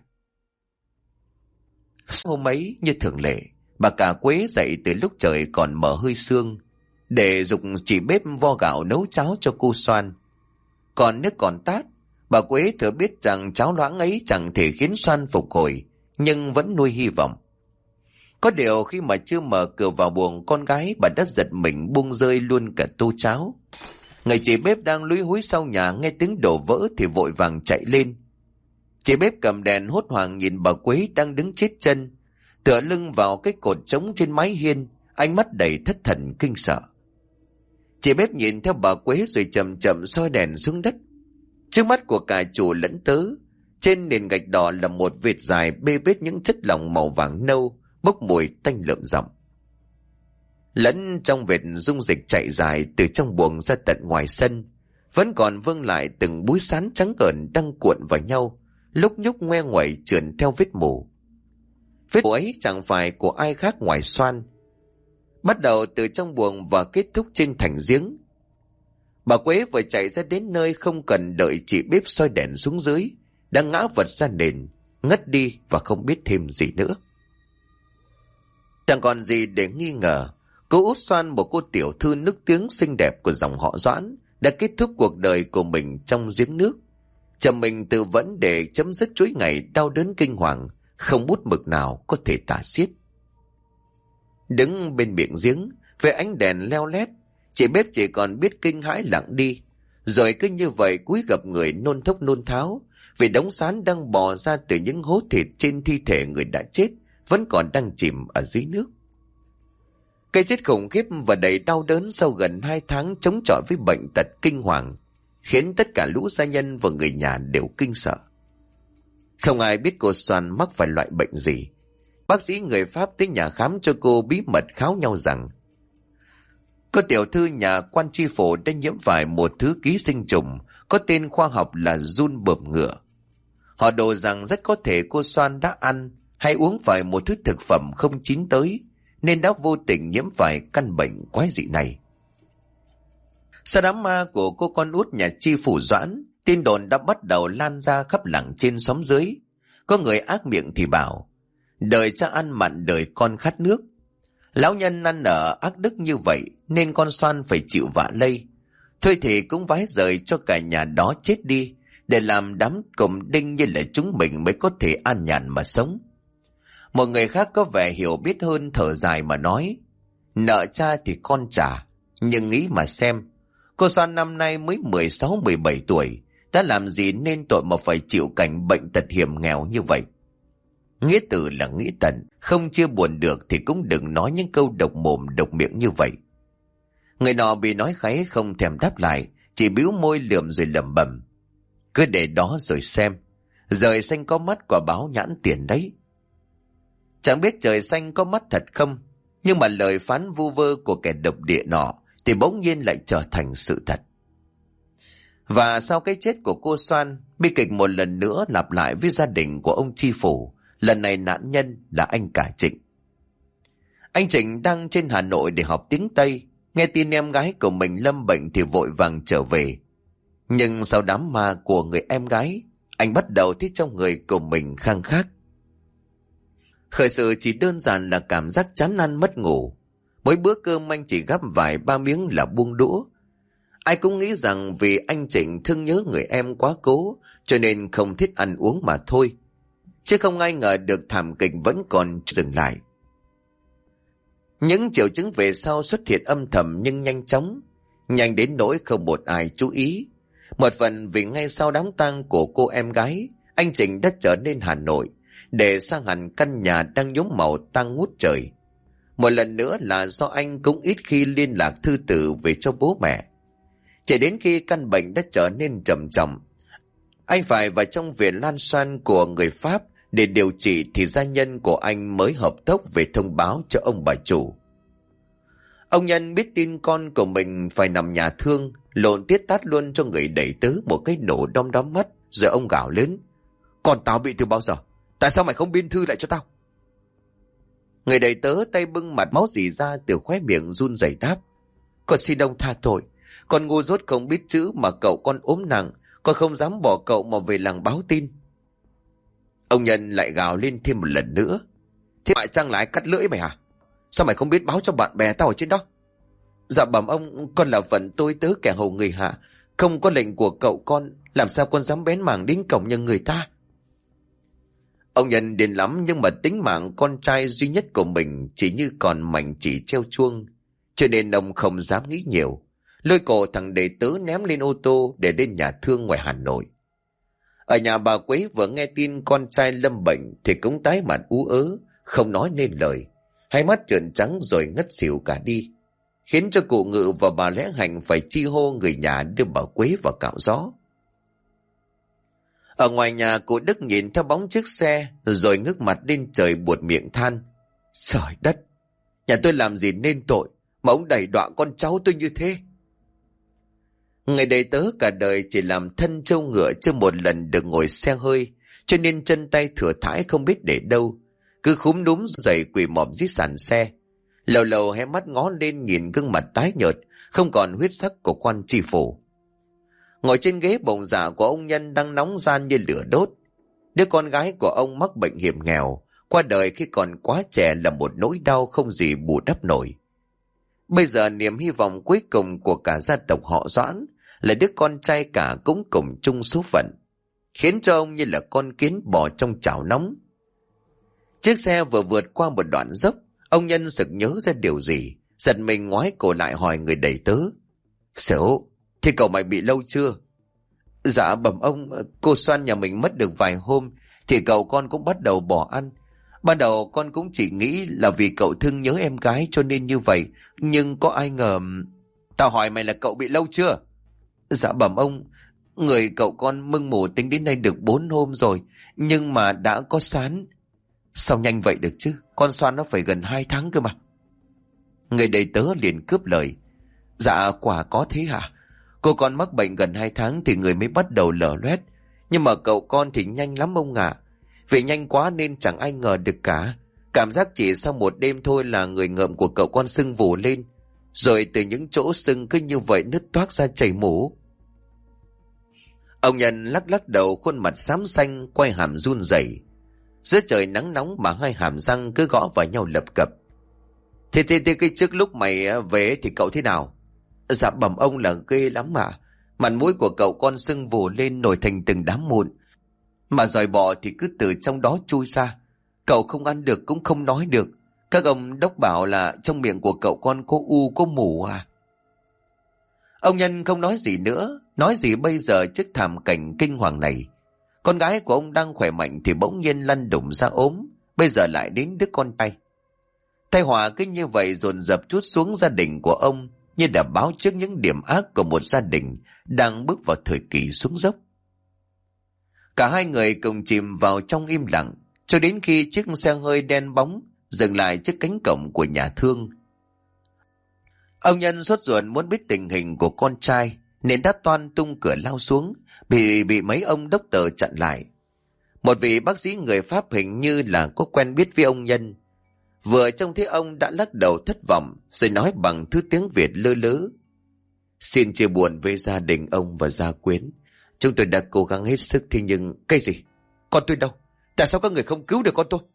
Hôm ấy như thường lệ, bà cả Quế dậy từ lúc trời còn mở hơi sương để giục chị bếp vo gạo nấu cháo cho cô Xoan. Còn nước còn tát, bà Quế thừa biết rằng cháo loãng ấy chẳng thể khiến Xoan phục hồi, nhưng vẫn nuôi hy vọng. Có điều khi mà chưa mở cửa vào buồng con gái, bà đã giật mình buông rơi luôn cả tô cháo. Người chị bếp đang lúi húi sau nhà nghe tiếng đổ vỡ thì vội vàng chạy lên. Chị bếp cầm đèn hốt hoảng nhìn bà Quế đang đứng chết chân, tựa lưng vào cái cột trống trên mái hiên, ánh mắt đầy thất thần kinh sợ. Chị bếp nhìn theo bà Quế rồi chậm chậm soi đèn xuống đất. Trước mắt của cả chủ lẫn tớ, trên nền gạch đỏ là một vệt dài bê bết những chất lỏng màu vàng nâu, bốc mùi tanh lợm giọng. Lẫn trong vệt dung dịch chạy dài từ trong buồng ra tận ngoài sân, vẫn còn vương lại từng búi sán trắng ợn đang cuộn vào nhau, lúc nhúc ngoe nguẩy trườn theo vết mù. Vết của ấy chẳng phải của ai khác ngoài Soan. Bắt đầu từ trong buồng và kết thúc trên thành giếng. Bà Quế vừa chạy ra đến nơi không cần đợi chị bếp soi đèn xuống dưới, đã ngã vật ra nền, ngất đi và không biết thêm gì nữa. Chẳng còn gì để nghi ngờ, cô út Soan, một cô tiểu thư nức tiếng xinh đẹp của dòng họ Doãn, đã kết thúc cuộc đời của mình trong giếng nước. Chồng mình tự vẫn để chấm dứt chuỗi ngày đau đớn kinh hoàng, không bút mực nào có thể tả xiết. Đứng bên miệng giếng, về ánh đèn leo lét, chị bếp chỉ còn biết kinh hãi lặng đi, rồi cứ như vậy cúi gập người nôn thốc nôn tháo, vì đống sán đang bò ra từ những hố thịt trên thi thể người đã chết vẫn còn đang chìm ở dưới nước. Cái chết khủng khiếp và đầy đau đớn sau gần 2 tháng chống chọi với bệnh tật kinh hoàng khiến tất cả lũ gia nhân và người nhà đều kinh sợ. Không ai biết cô Soan mắc phải loại bệnh gì. Bác sĩ người Pháp tới nhà khám cho cô bí mật kháo nhau rằng cô tiểu thư nhà quan tri phủ đã nhiễm phải một thứ ký sinh trùng có tên khoa học là giun bợm ngựa. Họ đồ rằng rất có thể cô Soan đã ăn hay uống phải một thứ thực phẩm không chín tới, nên đã vô tình nhiễm phải căn bệnh quái dị này. Sau đám ma của cô con út nhà tri phủ Doãn, tin đồn đã bắt đầu lan ra khắp làng trên xóm dưới. Có người ác miệng thì bảo, đời cha ăn mặn đời con khát nước. Lão nhân ăn ở ác đức như vậy nên con Soan phải chịu vạ lây. Thôi thì cũng vái rời cho cả nhà đó chết đi, để làm đám cùm đinh như là chúng mình mới có thể an nhàn mà sống. Một người khác có vẻ hiểu biết hơn thở dài mà nói, nợ cha thì con trả, nhưng nghĩ mà xem, cô Soan năm nay mới 16-17 tuổi, đã làm gì nên tội mà phải chịu cảnh bệnh tật hiểm nghèo như vậy. Nghĩa tử là nghĩa tận, không chia buồn được thì cũng đừng nói những câu độc mồm độc miệng như vậy. Người nọ bị nói kháy không thèm đáp lại, chỉ bĩu môi lườm rồi lẩm bẩm, cứ để đó rồi xem, trời xanh có mắt quả báo nhãn tiền đấy. Chẳng biết trời xanh có mắt thật không, nhưng mà lời phán vu vơ của kẻ độc địa nọ thì bỗng nhiên lại trở thành sự thật. Và sau cái chết của cô Soan, bi kịch một lần nữa lặp lại với gia đình của ông tri phủ. Lần này nạn nhân là anh cả Trịnh. Anh Trịnh đang trên Hà Nội để học tiếng Tây, nghe tin em gái của mình lâm bệnh thì vội vàng trở về. Nhưng sau đám ma của người em gái, anh bắt đầu thấy trong người của mình khang khác. Khởi sự chỉ đơn giản là cảm giác chán ăn mất ngủ. Mỗi bữa cơm anh chỉ gắp vài ba miếng là buông đũa. Ai cũng nghĩ rằng vì anh Trịnh thương nhớ người em quá cố, cho nên không thích ăn uống mà thôi. Chứ không ai ngờ được thảm kịch vẫn còn dừng lại. Những triệu chứng về sau xuất hiện âm thầm nhưng nhanh chóng, nhanh đến nỗi không một ai chú ý. Một phần vì ngay sau đám tang của cô em gái, anh Trịnh đã trở nên Hà Nội, để sang hẳn căn nhà đang nhuốm màu tang ngút trời. Một lần nữa là do anh cũng ít khi liên lạc thư từ về cho bố mẹ. Chỉ đến khi căn bệnh đã trở nên trầm trọng, anh phải vào trong viện Lan Soan của người Pháp để điều trị thì gia nhân của anh mới hợp tốc về thông báo cho ông bà chủ. Ông Nhân biết tin con của mình phải nằm nhà thương, lộn tiết tát luôn cho người đẩy tớ một cái nổ đom đóm mắt, rồi ông gào lớn, còn tao bị từ bao giờ? Tại sao mày không biên thư lại cho tao? Người đẩy tớ tay bưng mặt máu rỉ ra từ khóe miệng run rẩy đáp, con xin ông tha tội, con ngu dốt không biết chữ mà cậu con ốm nặng, con không dám bỏ cậu mà về làng báo tin. Ông Nhân lại gào lên thêm một lần nữa, thế mại chăng lại cắt lưỡi mày hả? Sao mày không biết báo cho bạn bè tao ở trên đó? Dạ bẩm ông, con là phận tôi tớ kẻ hầu người hạ, không có lệnh của cậu con, làm sao con dám bén mảng đến cổng nhà người ta? Ông Nhân điên lắm, nhưng mà tính mạng con trai duy nhất của mình chỉ như còn mảnh chỉ treo chuông, cho nên ông không dám nghĩ nhiều, lôi cổ thằng đệ tớ ném lên ô tô để đến nhà thương ngoài Hà Nội. Ở nhà bà Quế vừa nghe tin con trai lâm bệnh thì cũng tái mặt ú ớ, không nói nên lời, hai mắt trợn trắng rồi ngất xỉu cả đi, khiến cho cụ Ngự và bà Lẽ Hành phải chi hô người nhà đưa bà Quế vào cạo gió. Ở ngoài nhà, cụ Đức nhìn theo bóng chiếc xe rồi ngước mặt lên trời buột miệng than, trời đất, nhà tôi làm gì nên tội mà ông đày đọa con cháu tôi như thế. Người đầy tớ cả đời chỉ làm thân trâu ngựa, chưa một lần được ngồi xe hơi, cho nên chân tay thừa thãi không biết để đâu. cứ khúm núm dậy quỳ mọp dưới sàn xe. Lâu lâu hé mắt ngó lên nhìn gương mặt tái nhợt, không còn huyết sắc của quan tri phủ. Ngồi trên ghế bồng dạ của ông Nhân đang nóng gian như lửa đốt. Đứa con gái của ông mắc bệnh hiểm nghèo, qua đời khi còn quá trẻ là một nỗi đau không gì bù đắp nổi. Bây giờ niềm hy vọng cuối cùng của cả gia tộc họ Doãn là đứa con trai cả cũng cùng chung số phận, khiến cho ông như là con kiến bò trong chảo nóng. Chiếc xe vừa vượt qua một đoạn dốc, ông Nhân sực nhớ ra điều gì, giật mình ngoái cổ lại hỏi người đầy tớ: Sửu, thì cậu mày bị lâu chưa? Dạ bẩm ông, cô Soan nhà mình mất được vài hôm thì cậu con cũng bắt đầu bỏ ăn. Ban đầu con cũng chỉ nghĩ là vì cậu thương nhớ em gái cho nên như vậy, nhưng có ai ngờ... Tao hỏi mày là cậu bị lâu chưa? Dạ bẩm ông, người cậu con mưng mủ tính đến nay được 4 hôm rồi, nhưng mà đã có sán. Sao nhanh vậy được chứ, con Soan nó phải gần 2 tháng cơ mà. Người đầy tớ liền cướp lời: Dạ quả có thế hả? Cô con mắc bệnh gần 2 tháng thì người mới bắt đầu lở loét, nhưng mà cậu con thì nhanh lắm ông ạ. Vì nhanh quá nên chẳng ai ngờ được cả. Cảm giác chỉ sau một đêm thôi là người ngợm của cậu con sưng vù lên, rồi từ những chỗ sưng cứ như vậy nứt toác ra chảy mủ. Ông Nhân lắc lắc đầu, khuôn mặt xám xanh, quay hàm run rẩy. Giữa trời nắng nóng mà hai hàm răng cứ gõ vào nhau lập cập. Thế cái trước lúc mày về thì cậu thế nào? Dạ bẩm ông là ghê lắm mà. Mặt mũi của cậu con sưng vù lên nổi thành từng đám mụn, mà dòi bọ thì cứ từ trong đó chui ra. Cậu không ăn được cũng không nói được. Các ông đốc bảo là trong miệng của cậu con có u có mủ à. Ông Nhân không nói gì nữa. Nói gì bây giờ trước thảm cảnh kinh hoàng này. Con gái của ông đang khỏe mạnh thì bỗng nhiên lăn đùng ra ốm. Bây giờ lại đến đứa con trai. Tai họa cứ như vậy dồn dập trút xuống gia đình của ông, như đã báo trước những điểm ác của một gia đình đang bước vào thời kỳ xuống dốc. Cả hai người cùng chìm vào trong im lặng, cho đến khi chiếc xe hơi đen bóng dừng lại trước cánh cổng của nhà thương. Ông Nhân sốt ruột muốn biết tình hình của con trai, nên đã toan tung cửa lao xuống, bị mấy ông đốc tờ chặn lại. Một vị bác sĩ người Pháp hình như là có quen biết với ông Nhân. Vừa trông thấy ông đã lắc đầu thất vọng, rồi nói bằng thứ tiếng Việt lơ lớ: Xin chia buồn với gia đình ông và gia quyến. Chúng tôi đã cố gắng hết sức, thế nhưng... Cái gì? Con tôi đâu? Tại sao các người không cứu được con tôi?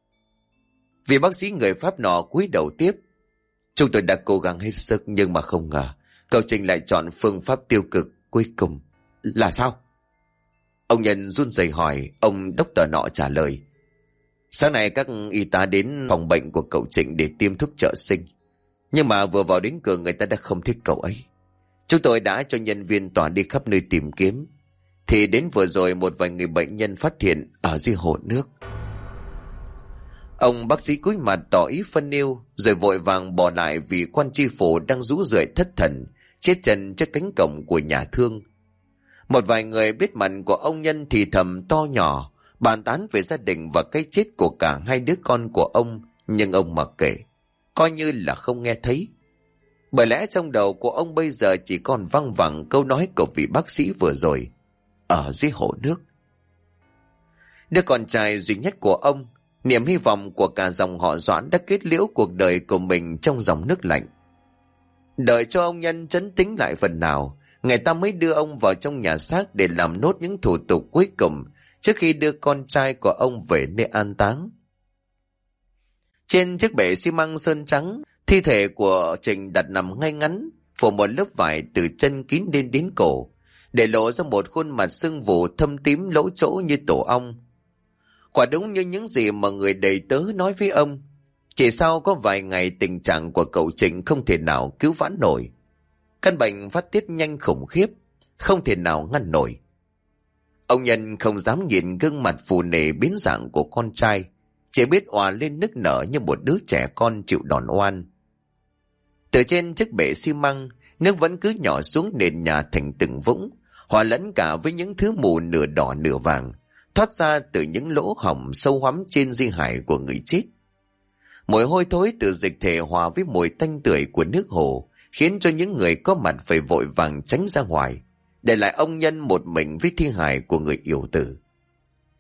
Vị bác sĩ người Pháp nọ cúi đầu tiếp: Chúng tôi đã cố gắng hết sức, nhưng mà không ngờ cậu Trình lại chọn phương pháp tiêu cực cuối cùng. Là sao? Ông Nhân run rẩy hỏi. Ông đốc tờ nọ trả lời: Sáng nay các y tá đến phòng bệnh của cậu Trịnh để tiêm thuốc trợ sinh, nhưng mà vừa vào đến cửa người ta đã không thích cậu ấy. Chúng tôi đã cho nhân viên tỏa đi khắp nơi tìm kiếm, thì đến vừa rồi một vài người bệnh nhân phát hiện ở dưới hồ nước. Ông bác sĩ cúi mặt tỏ ý phân ưu, rồi vội vàng bỏ lại vì quan tri phủ đang rũ rượi thất thần chết chân trước cánh cổng của nhà thương. Một vài người biết mặt của ông Nhân thì thầm to nhỏ, bàn tán về gia đình và cái chết của cả hai đứa con của ông, nhưng ông mặc kệ, coi như là không nghe thấy. Bởi lẽ trong đầu của ông bây giờ chỉ còn văng vẳng câu nói của vị bác sĩ vừa rồi: ở dưới hồ nước. Đứa con trai duy nhất của ông, niềm hy vọng của cả dòng họ Doãn, đã kết liễu cuộc đời của mình trong dòng nước lạnh. Đợi cho ông Nhân trấn tĩnh lại phần nào, người ta mới đưa ông vào trong nhà xác để làm nốt những thủ tục cuối cùng trước khi đưa con trai của ông về nơi an táng. Trên chiếc bệ xi măng sơn trắng, thi thể của Trình đặt nằm ngay ngắn, phủ một lớp vải từ chân kín lên đến cổ, để lộ ra một khuôn mặt sưng vù thâm tím lỗ chỗ như tổ ong. Quả đúng như những gì mà người đầy tớ nói với ông. Chỉ sau có vài ngày, tình trạng của cậu Trình không thể nào cứu vãn nổi. Căn bệnh phát tiết nhanh khủng khiếp, không thể nào ngăn nổi. Ông Nhân không dám nhìn gương mặt phù nề biến dạng của con trai, chỉ biết òa lên nức nở như một đứa trẻ con chịu đòn oan. Từ trên chiếc bể xi măng, nước vẫn cứ nhỏ xuống nền nhà thành từng vũng, hòa lẫn cả với những thứ mù nửa đỏ nửa vàng, thoát ra từ những lỗ hổng sâu hoắm trên di hài của người chết. Mùi hôi thối từ dịch thể hòa với mùi tanh tưởi của nước hồ khiến cho những người có mặt phải vội vàng tránh ra ngoài, để lại ông Nhân một mình với thi hài của người yêu tử.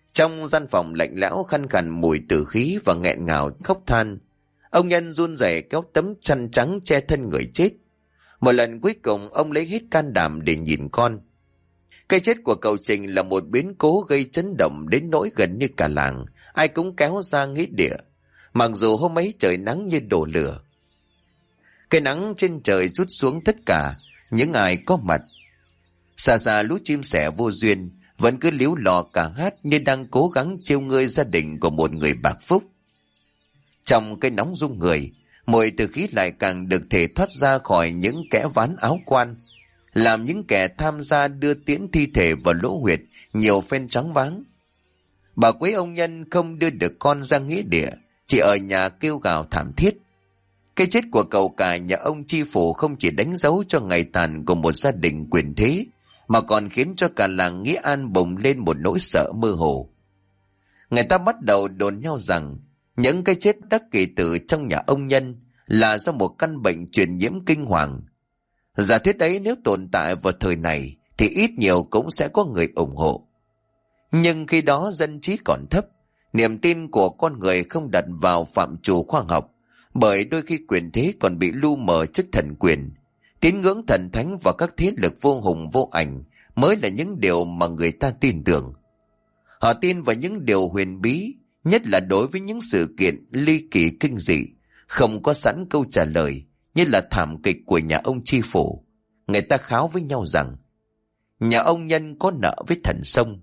Trong gian phòng lạnh lẽo khăn khàn mùi tử khí và nghẹn ngào khóc than, ông Nhân run rẩy kéo tấm chăn trắng che thân người chết. Một lần cuối cùng ông lấy hết can đảm để nhìn con. Cái chết của cậu Trình là một biến cố gây chấn động đến nỗi gần như cả làng ai cũng kéo ra nghĩa địa, mặc dù hôm ấy trời nắng như đổ lửa. Cái nắng trên trời rút xuống tất cả những ai có mặt. Xa xa lũ chim sẻ vô duyên vẫn cứ líu lò cả hát như đang cố gắng trêu ngươi gia đình của một người bạc phúc. Trong cái nóng rung người, mùi từ khí lại càng được thể thoát ra khỏi những kẽ ván áo quan, làm những kẻ tham gia đưa tiễn thi thể vào lỗ huyệt nhiều phen choáng váng. Bà Quế ông Nhân không đưa được con ra nghĩa địa, chỉ ở nhà kêu gào thảm thiết. Cái chết của cậu cả nhà ông chi phủ không chỉ đánh dấu cho ngày tàn của một gia đình quyền thế, mà còn khiến cho cả làng Nghĩa An bùng lên một nỗi sợ mơ hồ. Người ta bắt đầu đồn nhau rằng những cái chết đắc kỳ tử trong nhà ông Nhân là do một căn bệnh truyền nhiễm kinh hoàng. Giả thuyết ấy nếu tồn tại vào thời này thì ít nhiều cũng sẽ có người ủng hộ. Nhưng khi đó dân trí còn thấp, niềm tin của con người không đặt vào phạm trù khoa học, bởi đôi khi quyền thế còn bị lu mờ trước thần quyền. Tín ngưỡng thần thánh và các thế lực vô hùng vô ảnh mới là những điều mà người ta tin tưởng. Họ tin vào những điều huyền bí, nhất là đối với những sự kiện ly kỳ kinh dị, không có sẵn câu trả lời, như là thảm kịch của nhà ông chi phủ. Người ta kháo với nhau rằng nhà ông Nhân có nợ với thần sông.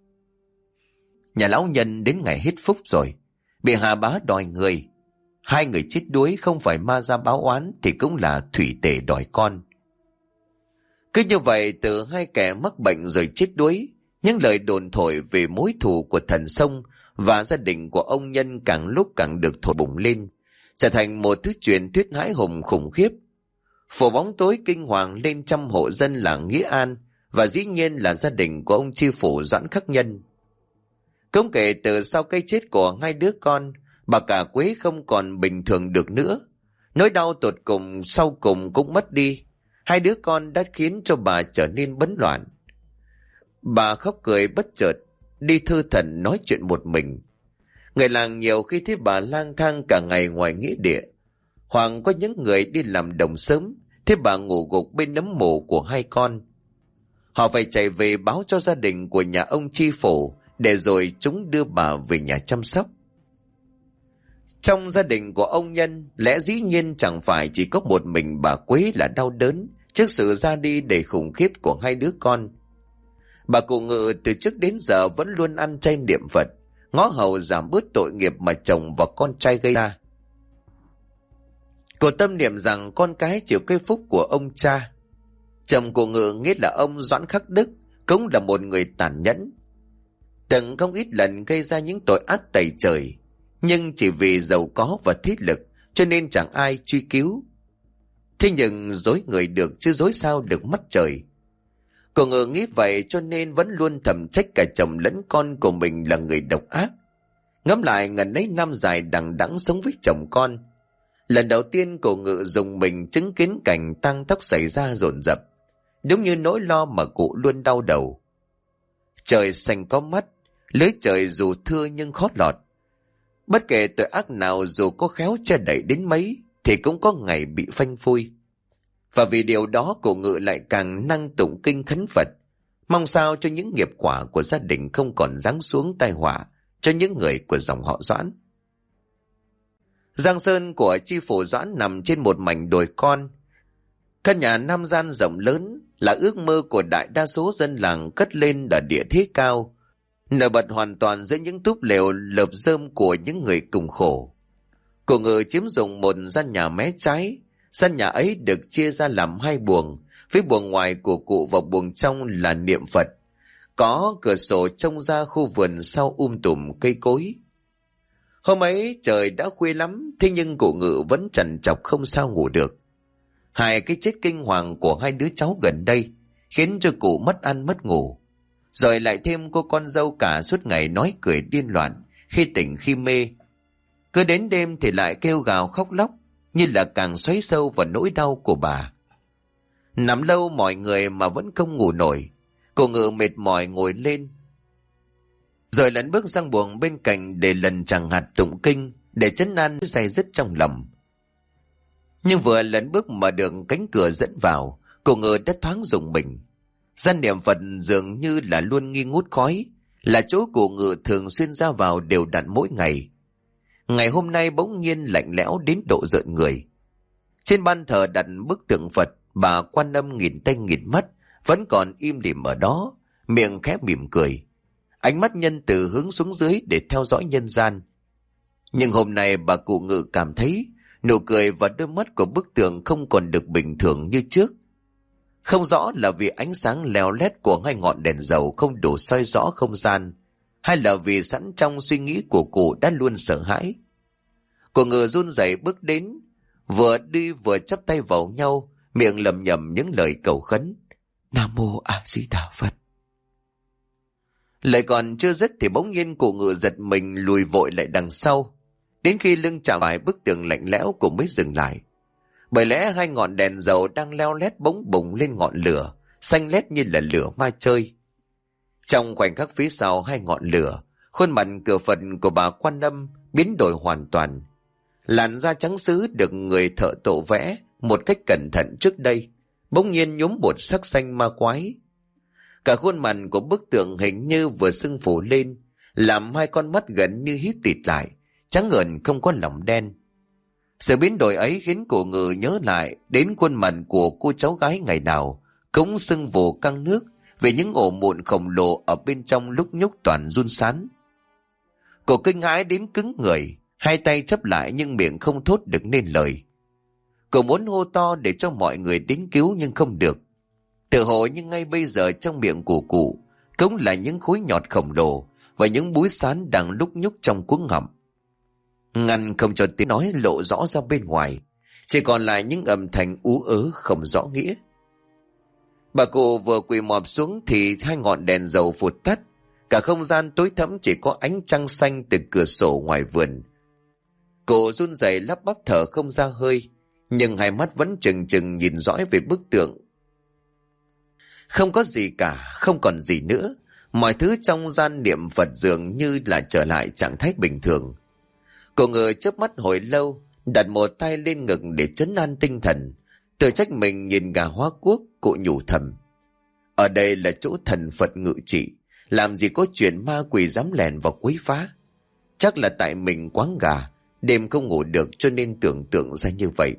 Nhà lão Nhân đến ngày hết phúc rồi, bị Hà Bá đòi người. 2 người chết đuối không phải ma ra báo oán thì cũng là thủy tể đòi con. Cứ như vậy từ 2 kẻ mắc bệnh rồi chết đuối, những lời đồn thổi về mối thù của thần sông và gia đình của ông Nhân càng lúc càng được thổi bùng lên, trở thành một thứ truyền thuyết hãi hùng khủng khiếp, phủ bóng tối kinh hoàng lên trăm hộ dân làng Nghĩa An và dĩ nhiên là gia đình của ông chi phủ Doãn Khắc Nhân. Cũng kể từ sau cái chết của 2 đứa con, bà cả Quế không còn bình thường được nữa. Nỗi đau tột cùng sau cùng cũng mất đi. 2 đứa con đã khiến cho bà trở nên bấn loạn. Bà khóc cười bất chợt, đi thư thần nói chuyện một mình. Người làng nhiều khi thấy bà lang thang cả ngày ngoài nghĩa địa, hoặc có những người đi làm đồng sớm, thấy bà ngủ gục bên nấm mồ của 2 con. Họ phải chạy về báo cho gia đình của nhà ông chi phủ, để rồi chúng đưa bà về nhà chăm sóc. Trong gia đình của ông Nhân, lẽ dĩ nhiên chẳng phải chỉ có một mình bà Quế là đau đớn trước sự ra đi đầy khủng khiếp của 2 đứa con. Bà cụ Ngự từ trước đến giờ vẫn luôn ăn chay niệm Phật, ngó hầu giảm bớt tội nghiệp mà chồng và con trai gây ra. Cô tâm niệm rằng con cái chịu cái phúc của ông cha. Chồng của Ngự nghĩa là ông Doãn Khắc Đức cũng là một người tàn nhẫn, từng không ít lần gây ra những tội ác tày trời, nhưng chỉ vì giàu có và thế lực cho nên chẳng ai truy cứu. Thế nhưng dối người được chứ dối sao được mắt trời. Cô Ngự nghĩ vậy cho nên vẫn luôn thầm trách cả chồng lẫn con của mình là người độc ác. Ngẫm lại ngần ấy năm dài đằng đẵng sống với chồng con, lần đầu tiên cô Ngự dùng mình chứng kiến cảnh tang tóc xảy ra dồn dập, đúng như nỗi lo mà cụ luôn đau đầu. Trời xanh có mắt, lưới trời dù thưa nhưng khó lọt. Bất kể tội ác nào dù có khéo che đậy đến mấy thì cũng có ngày bị phanh phui. Và vì điều đó cô Ngự lại càng năng tụng kinh khấn Phật, mong sao cho những nghiệp quả của gia đình không còn giáng xuống tai họa cho những người của dòng họ Doãn. Giang sơn của chi phủ Doãn nằm trên một mảnh đồi con. Căn nhà nam gian rộng lớn là ước mơ của đại đa số dân làng cất lên ở địa thế cao, nổi bật hoàn toàn giữa những túp lều lợp rơm của những người cùng khổ. Cô Ngự chiếm dụng một gian nhà mé trái. Gian nhà ấy được chia ra làm 2 buồng, phía buồng ngoài của cụ và buồng trong là niệm Phật. Có cửa sổ trông ra khu vườn sau tùm cây cối. Hôm ấy trời đã khuya lắm, thế nhưng cụ Ngự vẫn trằn trọc không sao ngủ được. 2 cái chết kinh hoàng của 2 đứa cháu gần đây khiến cho cụ mất ăn mất ngủ. Rồi lại thêm cô con dâu cả suốt ngày nói cười điên loạn, khi tỉnh khi mê. Cứ đến đêm thì lại kêu gào khóc lóc, như là càng xoáy sâu vào nỗi đau của bà. Nằm lâu mọi người mà vẫn không ngủ nổi. Cô Ngự mệt mỏi ngồi lên. Rồi lẫn bước sang buồng bên cạnh để lần chẳng hạt tụng kinh, để trấn an day dứt trong lòng. Nhưng vừa lẫn bước mà được cánh cửa dẫn vào, cô Ngự đã thoáng rùng mình. Gian niệm Phật dường như là luôn nghi ngút khói, là chỗ cô Ngự thường xuyên ra vào đều đặn mỗi ngày. Ngày hôm nay bỗng nhiên lạnh lẽo đến độ rợn người. Trên ban thờ đặt bức tượng Phật, bà Quan Âm nghìn tay nghìn mắt vẫn còn im lìm ở đó, miệng khẽ mỉm cười. Ánh mắt nhân từ hướng xuống dưới để theo dõi nhân gian. Nhưng hôm nay bà cụ Ngự cảm thấy nụ cười và đôi mắt của bức tượng không còn được bình thường như trước. Không rõ là vì ánh sáng leo lét của hai ngọn đèn dầu không đủ soi rõ không gian, hay là vì sẵn trong suy nghĩ của cụ đã luôn sợ hãi. Cụ Ngự run rẩy bước đến, vừa đi vừa chắp tay vào nhau, miệng lẩm nhẩm những lời cầu khấn. Nam mô A Di Đà Phật. Lời còn chưa dứt thì bỗng nhiên cụ Ngự giật mình lùi vội lại đằng sau. Đến khi lưng chạm phải bức tường lạnh lẽo cũng mới dừng lại. Bởi lẽ hai ngọn đèn dầu đang leo lét bỗng bùng lên ngọn lửa, xanh lét như là lửa ma chơi. Trong khoảnh khắc phía sau hai ngọn lửa, khuôn mặt cửa Phật của bà Quan Âm biến đổi hoàn toàn. Làn da trắng sứ được người thợ tổ vẽ một cách cẩn thận trước đây, bỗng nhiên nhuốm bột sắc xanh ma quái. Cả khuôn mặt của bức tượng hình như vừa sưng phù lên, làm hai con mắt gần như hít tịt lại, trắng ngần không có lòng đen. Sự biến đổi ấy khiến cô Ngự nhớ lại đến khuôn mặt của cô cháu gái ngày nào cũng sưng vù căng nước vì những ổ mụn khổng lồ ở bên trong lúc nhúc toàn run sán. Cô kinh hãi đến cứng người, hai tay chấp lại nhưng miệng không thốt được nên lời. Cô muốn hô to để cho mọi người đến cứu nhưng không được. Tự hồ nhưng ngay bây giờ trong miệng của cụ cũng là những khối nhọt khổng lồ và những búi sán đang lúc nhúc trong cuống họng. Ngăn không cho tiếng nói lộ rõ ra bên ngoài, chỉ còn lại những âm thanh ú ớ không rõ nghĩa. Bà cụ vừa quỳ mọp xuống thì hai ngọn đèn dầu phụt tắt, cả không gian tối thẫm chỉ có ánh trăng xanh từ cửa sổ ngoài vườn. Cô run rẩy lắp bắp thở không ra hơi, nhưng hai mắt vẫn trừng trừng nhìn dõi về bức tượng. Không có gì cả, không còn gì nữa, mọi thứ trong gian niệm Phật dường như là trở lại trạng thái bình thường. Cô Ngự chớp mắt hồi lâu, đặt một tay lên ngực để trấn an tinh thần, tự trách mình nhìn gà hóa quốc. Cụ nhủ thầm, ở đây là chỗ thần Phật ngự trị, làm gì có chuyện ma quỷ dám lèn vào quấy phá. Chắc là tại mình quáng gà, đêm không ngủ được cho nên tưởng tượng ra như vậy.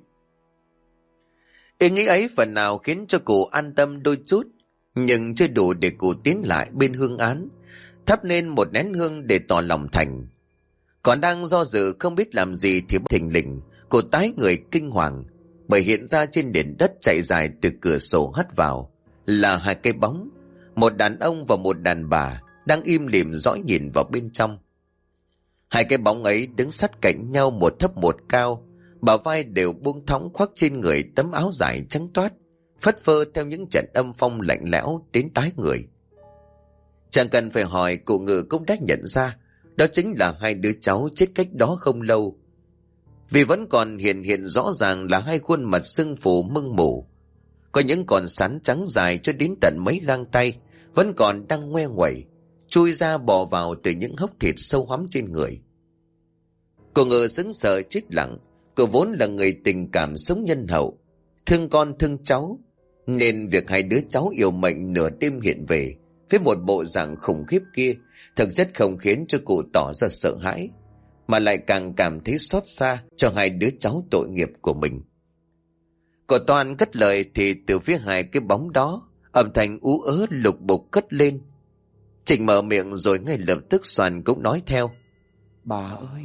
Ý nghĩ ấy phần nào khiến cho cụ an tâm đôi chút, nhưng chưa đủ để cụ tiến lại bên hương án, thắp lên một nén hương để tỏ lòng thành. Còn đang do dự không biết làm gì thì bất thình lình, cô tái người kinh hoàng, bởi hiện ra trên nền đất chạy dài từ cửa sổ hắt vào là hai cái bóng, một đàn ông và một đàn bà đang im lìm dõi nhìn vào bên trong. Hai cái bóng ấy đứng sát cạnh nhau, một thấp một cao, bả vai đều buông thõng khoác trên người tấm áo dài trắng toát, phất phơ theo những trận âm phong lạnh lẽo đến tái người. Chẳng cần phải hỏi, cụ Ngự cũng đã nhận ra đó chính là hai đứa cháu chết cách đó không lâu. Vì vẫn còn hiện rõ ràng là hai khuôn mặt sưng phù mưng mủ, có những con sán trắng dài cho đến tận mấy gang tay vẫn còn đang ngoe nguẩy, chui ra bò vào từ những hốc thịt sâu hoắm trên người. Cô Ngự sững sờ chết lặng. Cô vốn là người tình cảm sống nhân hậu, thương con thương cháu, nên việc hai đứa cháu yêu mệnh nửa đêm hiện về với một bộ dạng khủng khiếp kia thực chất không khiến cho cụ tỏ ra sợ hãi, mà lại càng cảm thấy xót xa cho hai đứa cháu tội nghiệp của mình. Cô Toàn cất lời thì từ phía hai cái bóng đó, âm thanh ú ớ lục bục cất lên. Trịnh mở miệng rồi ngay lập tức Soàn cũng nói theo. Bà ơi!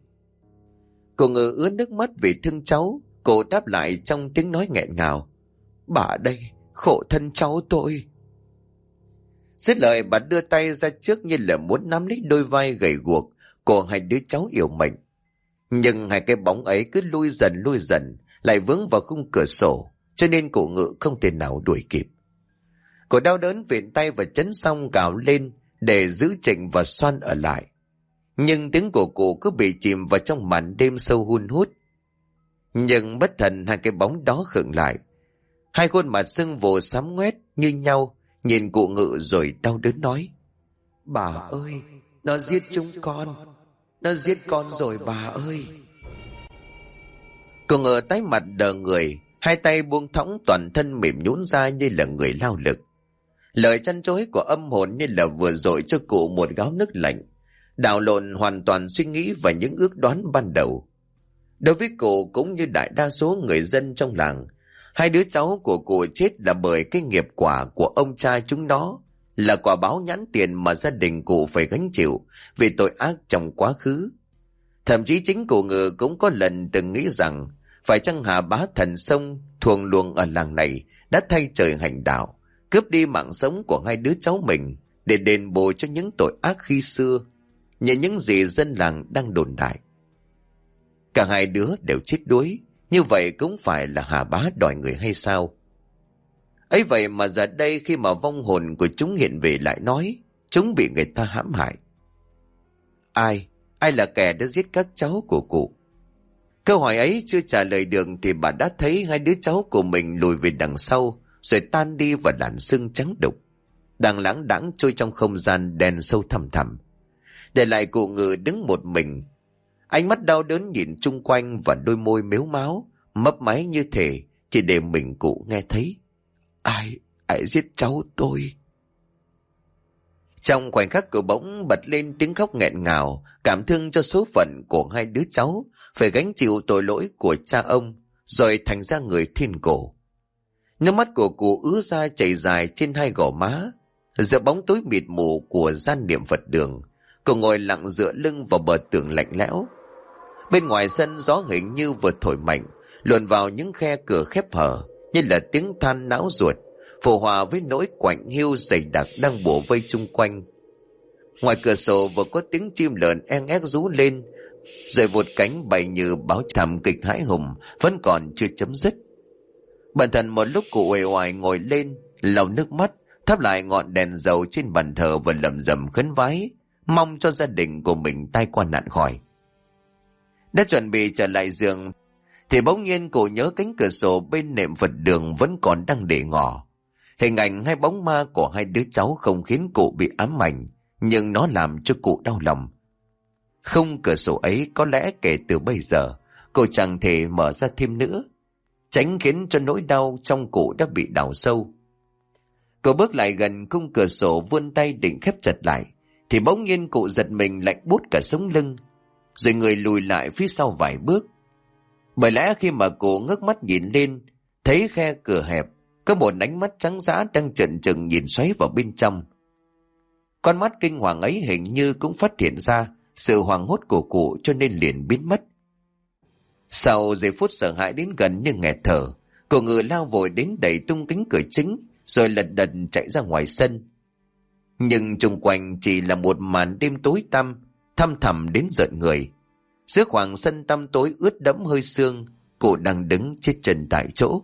Cô Ngự ứa nước mắt vì thương cháu, cô đáp lại trong tiếng nói nghẹn ngào. Bà đây, khổ thân cháu tôi. Dứt lời, bà đưa tay ra trước như là muốn nắm lấy đôi vai gầy guộc của hai đứa cháu yêu mệnh. Nhưng hai cái bóng ấy cứ lui dần, lại vướng vào khung cửa sổ, cho nên cô Ngự không thể nào đuổi kịp. Cô đau đớn viện tay và chấn xong gào lên để giữ Trịnh và Soan ở lại. Nhưng tiếng của cô cứ bị chìm vào trong màn đêm sâu hun hút. Nhưng bất thần hai cái bóng đó khựng lại. Hai khuôn mặt sưng vù xám ngoét như nhau, nhìn cụ Ngự rồi đau đớn nói. Bà ơi, Nó giết chúng con. Nó giết con rồi bà ơi. Cô ngờ tái mặt đờ người, hai tay buông thõng, toàn thân mềm nhũn ra như là người lao lực. Lời chăn chối của âm hồn như là vừa dội cho cụ một gáo nước lạnh, đảo lộn hoàn toàn suy nghĩ và những ước đoán ban đầu. Đối với cụ cũng như đại đa số người dân trong làng, hai đứa cháu của cụ chết là bởi cái nghiệp quả của ông cha chúng nó, là quả báo nhãn tiền mà gia đình cụ phải gánh chịu vì tội ác trong quá khứ. Thậm chí chính cụ Ngừ cũng có lần từng nghĩ rằng phải chăng Hà Bá Thần Sông thuồng luồng ở làng này đã thay trời hành đạo, cướp đi mạng sống của hai đứa cháu mình để đền bù cho những tội ác khi xưa, như những gì dân làng đang đồn đại. Cả hai đứa đều chết đuối, như vậy cũng phải là Hà Bá đòi người hay sao? Ấy vậy mà giờ đây khi mà vong hồn của chúng hiện về lại nói chúng bị người ta hãm hại. Ai là kẻ đã giết các cháu của cụ? Câu hỏi ấy chưa trả lời được thì bà đã thấy hai đứa cháu của mình lùi về đằng sau, rồi tan đi vào làn sương trắng đục, đang lãng đãng trôi trong không gian đen sâu thẳm thẳm. Để lại cụ Ngừ đứng một mình, ánh mắt đau đớn nhìn chung quanh và đôi môi mếu máo, mấp máy như thể chỉ để mình cụ nghe thấy. Ai giết cháu tôi? Trong khoảnh khắc cụ bỗng bật lên tiếng khóc nghẹn ngào, cảm thương cho số phận của hai đứa cháu phải gánh chịu tội lỗi của cha ông, rồi thành ra người thiên cổ. Nước mắt của cụ ứa ra chảy dài trên hai gò má. Giữa bóng tối mịt mù của gian niệm Phật đường, cô ngồi lặng dựa lưng vào bờ tường lạnh lẽo. Bên ngoài sân gió hình như vừa thổi mạnh, luồn vào những khe cửa khép hở như là tiếng than não ruột, phù hòa với nỗi quạnh hiu dày đặc đang bủa vây chung quanh. Ngoài cửa sổ vừa có tiếng chim lợn eng ép rú lên, rồi vụt cánh bay như báo thảm kịch hãi hùng vẫn còn chưa chấm dứt. Bản thân một lúc cụ uể oải ngồi lên, lau nước mắt, thắp lại ngọn đèn dầu trên bàn thờ và lẩm rẩm khấn vái, mong cho gia đình của mình tai qua nạn khỏi. Đã chuẩn bị trở lại giường thì bỗng nhiên cụ nhớ cánh cửa sổ bên nệm Phật đường vẫn còn đang để ngỏ. Hình ảnh hai bóng ma của hai đứa cháu không khiến cụ bị ám ảnh, nhưng nó làm cho cụ đau lòng. Không cửa sổ ấy có lẽ kể từ bây giờ cô chẳng thể mở ra thêm nữa, tránh khiến cho nỗi đau trong cụ đã bị đào sâu. Cô bước lại gần khung cửa sổ, vươn tay định khép chặt lại thì bỗng nhiên cụ giật mình lạnh buốt cả sống lưng, rồi người lùi lại phía sau vài bước. Bởi lẽ khi mà cô ngước mắt nhìn lên, thấy khe cửa hẹp có một ánh mắt trắng dã đang trợn trừng nhìn xoáy vào bên trong. Con mắt kinh hoàng ấy hình như cũng phát hiện ra sự hoảng hốt của cụ, cho nên liền biến mất. Sau giây phút sợ hãi đến gần như nghẹt thở, cô Ngừ lao vội đến đẩy tung cánh cửa chính, rồi lật đật chạy ra ngoài sân. Nhưng xung quanh chỉ là một màn đêm tối tăm, thăm thẳm đến rợn người. Giữa khoảng sân tăm tối ướt đẫm hơi sương, cụ đang đứng chết chân tại chỗ.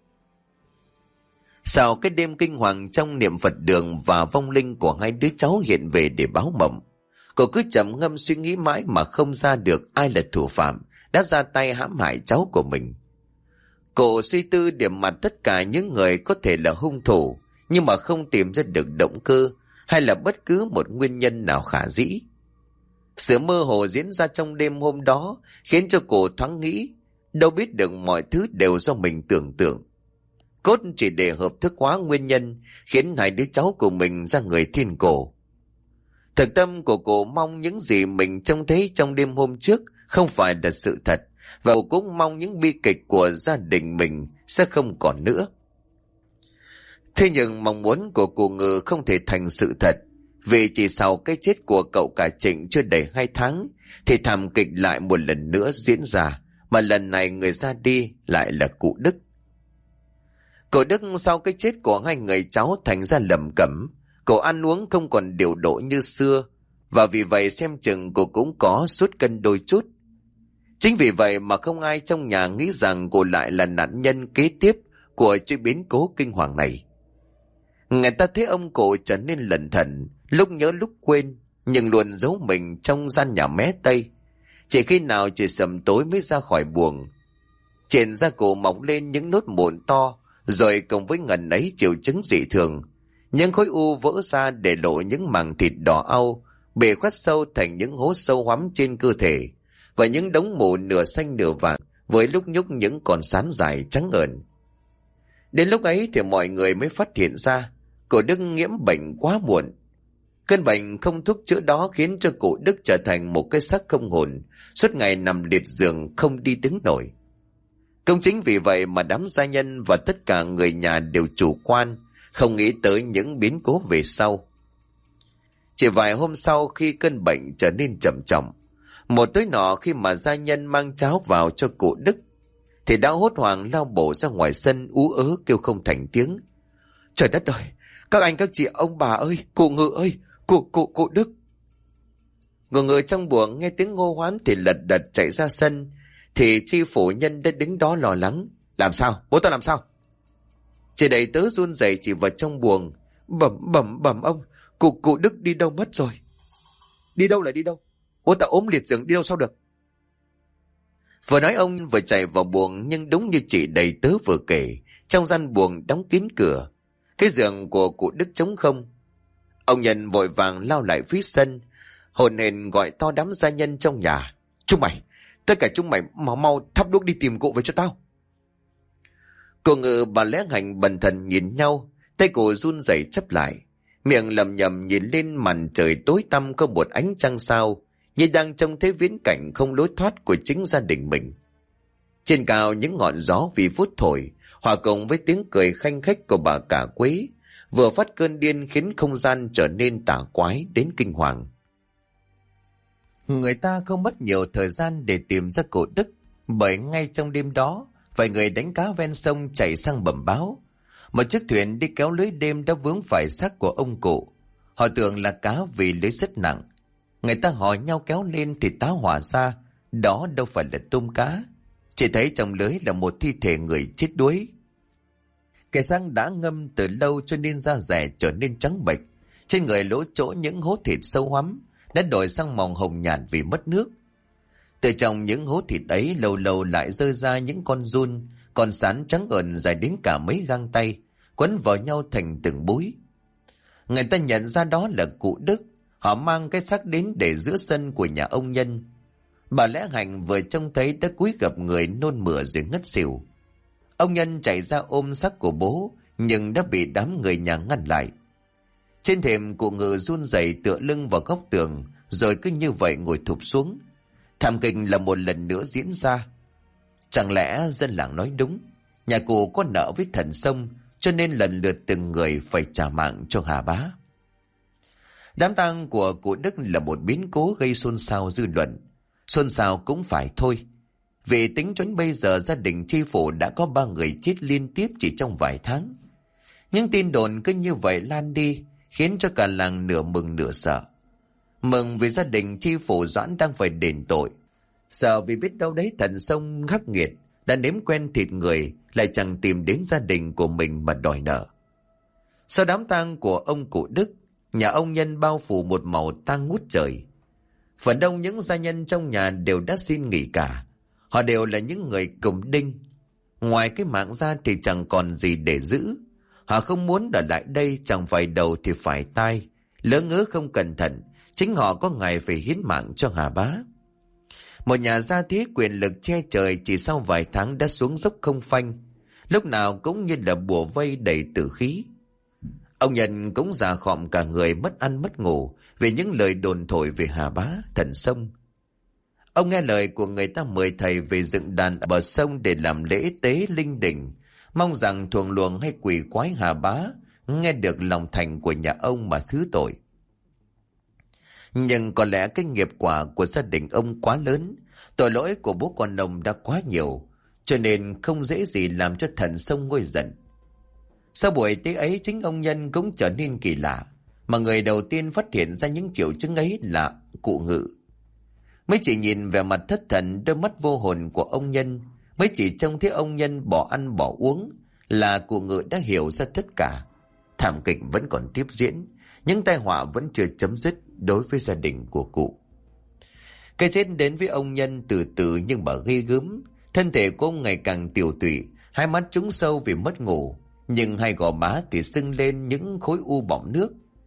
Sau cái đêm kinh hoàng trong niệm Phật đường và vong linh của hai đứa cháu hiện về để báo mộng, cô cứ trầm ngâm suy nghĩ mãi mà không ra được ai là thủ phạm đã ra tay hãm hại cháu của mình. Cô suy tư điểm mặt tất cả những người có thể là hung thủ, nhưng mà không tìm ra được động cơ hay là bất cứ một nguyên nhân nào khả dĩ. Sự mơ hồ diễn ra trong đêm hôm đó khiến cho cô thoáng nghĩ, đâu biết được mọi thứ đều do mình tưởng tượng. Cốt chỉ để hợp thức hóa nguyên nhân khiến hai đứa cháu của mình ra người thiên cổ. Thực tâm của cô mong những gì mình trông thấy trong đêm hôm trước không phải là sự thật, và cô cũng mong những bi kịch của gia đình mình sẽ không còn nữa. Thế nhưng mong muốn của cô Ngừ không thể thành sự thật, vì chỉ sau cái chết của cậu cả Trịnh chưa đầy 2 tháng thì thảm kịch lại một lần nữa diễn ra, mà lần này người ra đi lại là cụ Đức. Cậu Đức sau cái chết của hai người cháu thành ra lầm cẩm, cậu ăn uống không còn điều độ như xưa, và vì vậy xem chừng cô cũng có sút cân đôi chút. Chính vì vậy mà không ai trong nhà nghĩ rằng cô lại là nạn nhân kế tiếp của chuyện biến cố kinh hoàng này. Người ta thấy ông cụ trở nên lẩn thẩn, lúc nhớ lúc quên, nhưng luôn giấu mình trong gian nhà mé Tây. Chỉ khi nào trời sầm tối mới ra khỏi buồng. Trên da cổ mọc lên những nốt mụn to, rồi cùng với ngần ấy triệu chứng dị thường. Những khối u vỡ ra để lộ những mảng thịt đỏ au bị khoét sâu thành những hố sâu hoắm trên cơ thể, và những đống mủ nửa xanh nửa vàng với lúc nhúc những con sán dài trắng ợn. Đến lúc ấy thì mọi người mới phát hiện ra cụ Đức nhiễm bệnh quá muộn. Cơn bệnh không thuốc chữa đó khiến cho cụ Đức trở thành một cái xác không hồn, suốt ngày nằm liệt giường không đi đứng nổi. Cũng chính vì vậy mà đám gia nhân và tất cả người nhà đều chủ quan, không nghĩ tới những biến cố về sau. Chỉ vài hôm sau, khi cơn bệnh trở nên trầm trọng, một tối nọ khi mà gia nhân mang cháo vào cho cụ Đức, thì đã hốt hoảng lao bổ ra ngoài sân, ú ớ kêu không thành tiếng. Trời đất ơi! Các anh các chị ông bà ơi! Cụ Ngự ơi! Cụ Đức! Người người trong buồng nghe tiếng hô hoán thì lật đật chạy ra sân, thì chi phủ nhân đã đứng đó lo lắng. Làm sao? Bố ta làm sao? Chị đầy tớ run rẩy chỉ vào trong buồng. Bẩm ông! Cụ Đức đi đâu mất rồi? Đi đâu lại đi đâu? Bố ta ốm liệt giường, đi đâu sao được? Vừa nói ông vừa chạy vào buồng, nhưng đúng như chị đầy tớ vừa kể, trong gian buồng đóng kín cửa, cái giường của cụ Đức trống không. Ông Nhân vội vàng lao lại phía sân, hồn hển gọi to đám gia nhân trong nhà. Chúng mày, tất cả chúng mày mau thắp đuốc đi tìm cụ về cho tao. Cô Ngự, bà Lẽ Hành bần thần nhìn nhau, tay cô run rẩy chắp lại, miệng lầm nhầm nhìn lên màn trời tối tăm có một ánh trăng sao, như đang trông thấy viễn cảnh không lối thoát của chính gia đình mình. Trên cao những ngọn gió vì phút thổi, hòa cùng với tiếng cười khanh khách của bà cả Quế, vừa phát cơn điên khiến không gian trở nên tà quái đến kinh hoàng. Người ta không mất nhiều thời gian để tìm ra cụ Đức, bởi ngay trong đêm đó, vài người đánh cá ven sông chạy sang bẩm báo. Một chiếc thuyền đi kéo lưới đêm đã vướng phải xác của ông cụ. Họ tưởng là cá vì lưới rất nặng. Người ta hỏi nhau kéo lên thì tá hỏa ra, đó đâu phải là tôm cá. Chỉ thấy trong lưới là một thi thể người chết đuối. Cái xác đã ngâm từ lâu cho nên da dẻ trở nên trắng bệch. Trên người lỗ chỗ những hố thịt sâu hoắm đã đổi sang màu hồng nhạt vì mất nước. Từ trong những hố thịt ấy lâu lâu lại rơi ra những con giun, con sán trắng ợn dài đến cả mấy gang tay, quấn vào nhau thành từng búi. Người ta nhận ra đó là cụ Đức. Họ mang cái xác đến để giữa sân của nhà ông Nhân. Bà Lẽ Hành vừa trông thấy đã cúi gập người nôn mửa rồi ngất xỉu. Ông Nhân chạy ra ôm xác của bố, nhưng đã bị đám người nhà ngăn lại. Trên thềm, cụ Ngự run rẩy tựa lưng vào góc tường, rồi cứ như vậy ngồi thụp xuống. Thảm kịch là một lần nữa diễn ra. Chẳng lẽ dân làng nói đúng, nhà cụ có nợ với thần sông, cho nên lần lượt từng người phải trả mạng cho Hà Bá. Đám tang của cụ Đức là một biến cố gây xôn xao dư luận. Xôn xao cũng phải thôi, vì tính đến bây giờ gia đình chi phủ đã có 3 người chết liên tiếp chỉ trong vài tháng. Những tin đồn cứ như vậy lan đi, khiến cho cả làng nửa mừng nửa sợ. Mừng vì gia đình chi phủ Doãn đang phải đền tội, sợ vì biết đâu đấy thần sông khắc nghiệt đã nếm quen thịt người, lại chẳng tìm đến gia đình của mình mà đòi nợ. Sau đám tang của ông cụ Đức, nhà ông Nhân bao phủ một màu tang ngút trời. Phần đông những gia nhân trong nhà đều đã xin nghỉ cả. Họ đều là những người cùng đinh. Ngoài cái mạng ra thì chẳng còn gì để giữ. Họ không muốn ở lại đây, chẳng phải đầu thì phải tai. Lỡ ngớ không cẩn thận, chính họ có ngày phải hiến mạng cho Hà Bá. Một nhà gia thế quyền lực che trời chỉ sau vài tháng đã xuống dốc không phanh. Lúc nào cũng như là bùa vây đầy tử khí. Ông Nhân cũng già khòm cả người, mất ăn mất ngủ vì những lời đồn thổi về Hà Bá, thần sông. Ông nghe lời của người ta mời thầy về dựng đàn ở bờ sông để làm lễ tế linh đình, mong rằng thuồng luồng hay quỷ quái Hà Bá nghe được lòng thành của nhà ông mà thứ tội. Nhưng có lẽ cái nghiệp quả của gia đình ông quá lớn, tội lỗi của bố con ông đã quá nhiều, cho nên không dễ gì làm cho thần sông nguôi giận. Sau buổi tế ấy, chính ông Nhân cũng trở nên kỳ lạ, mà người đầu tiên phát hiện ra những triệu chứng ấy là cụ Ngự. Mới chỉ nhìn vẻ mặt thất thần, đôi mắt vô hồn của ông Nhân, mới chỉ trông thấy ông Nhân bỏ ăn bỏ uống là cụ Ngự đã hiểu ra tất cả. Thảm kịch vẫn còn tiếp diễn, những tai họa vẫn chưa chấm dứt đối với gia đình của cụ. Cái chết đến với ông Nhân từ từ nhưng mà ghê gớm. Thân thể của ông ngày càng tiều tụy, hai mắt trũng sâu vì mất ngủ, nhưng hai gò má thì sưng lên những khối u bọng nước.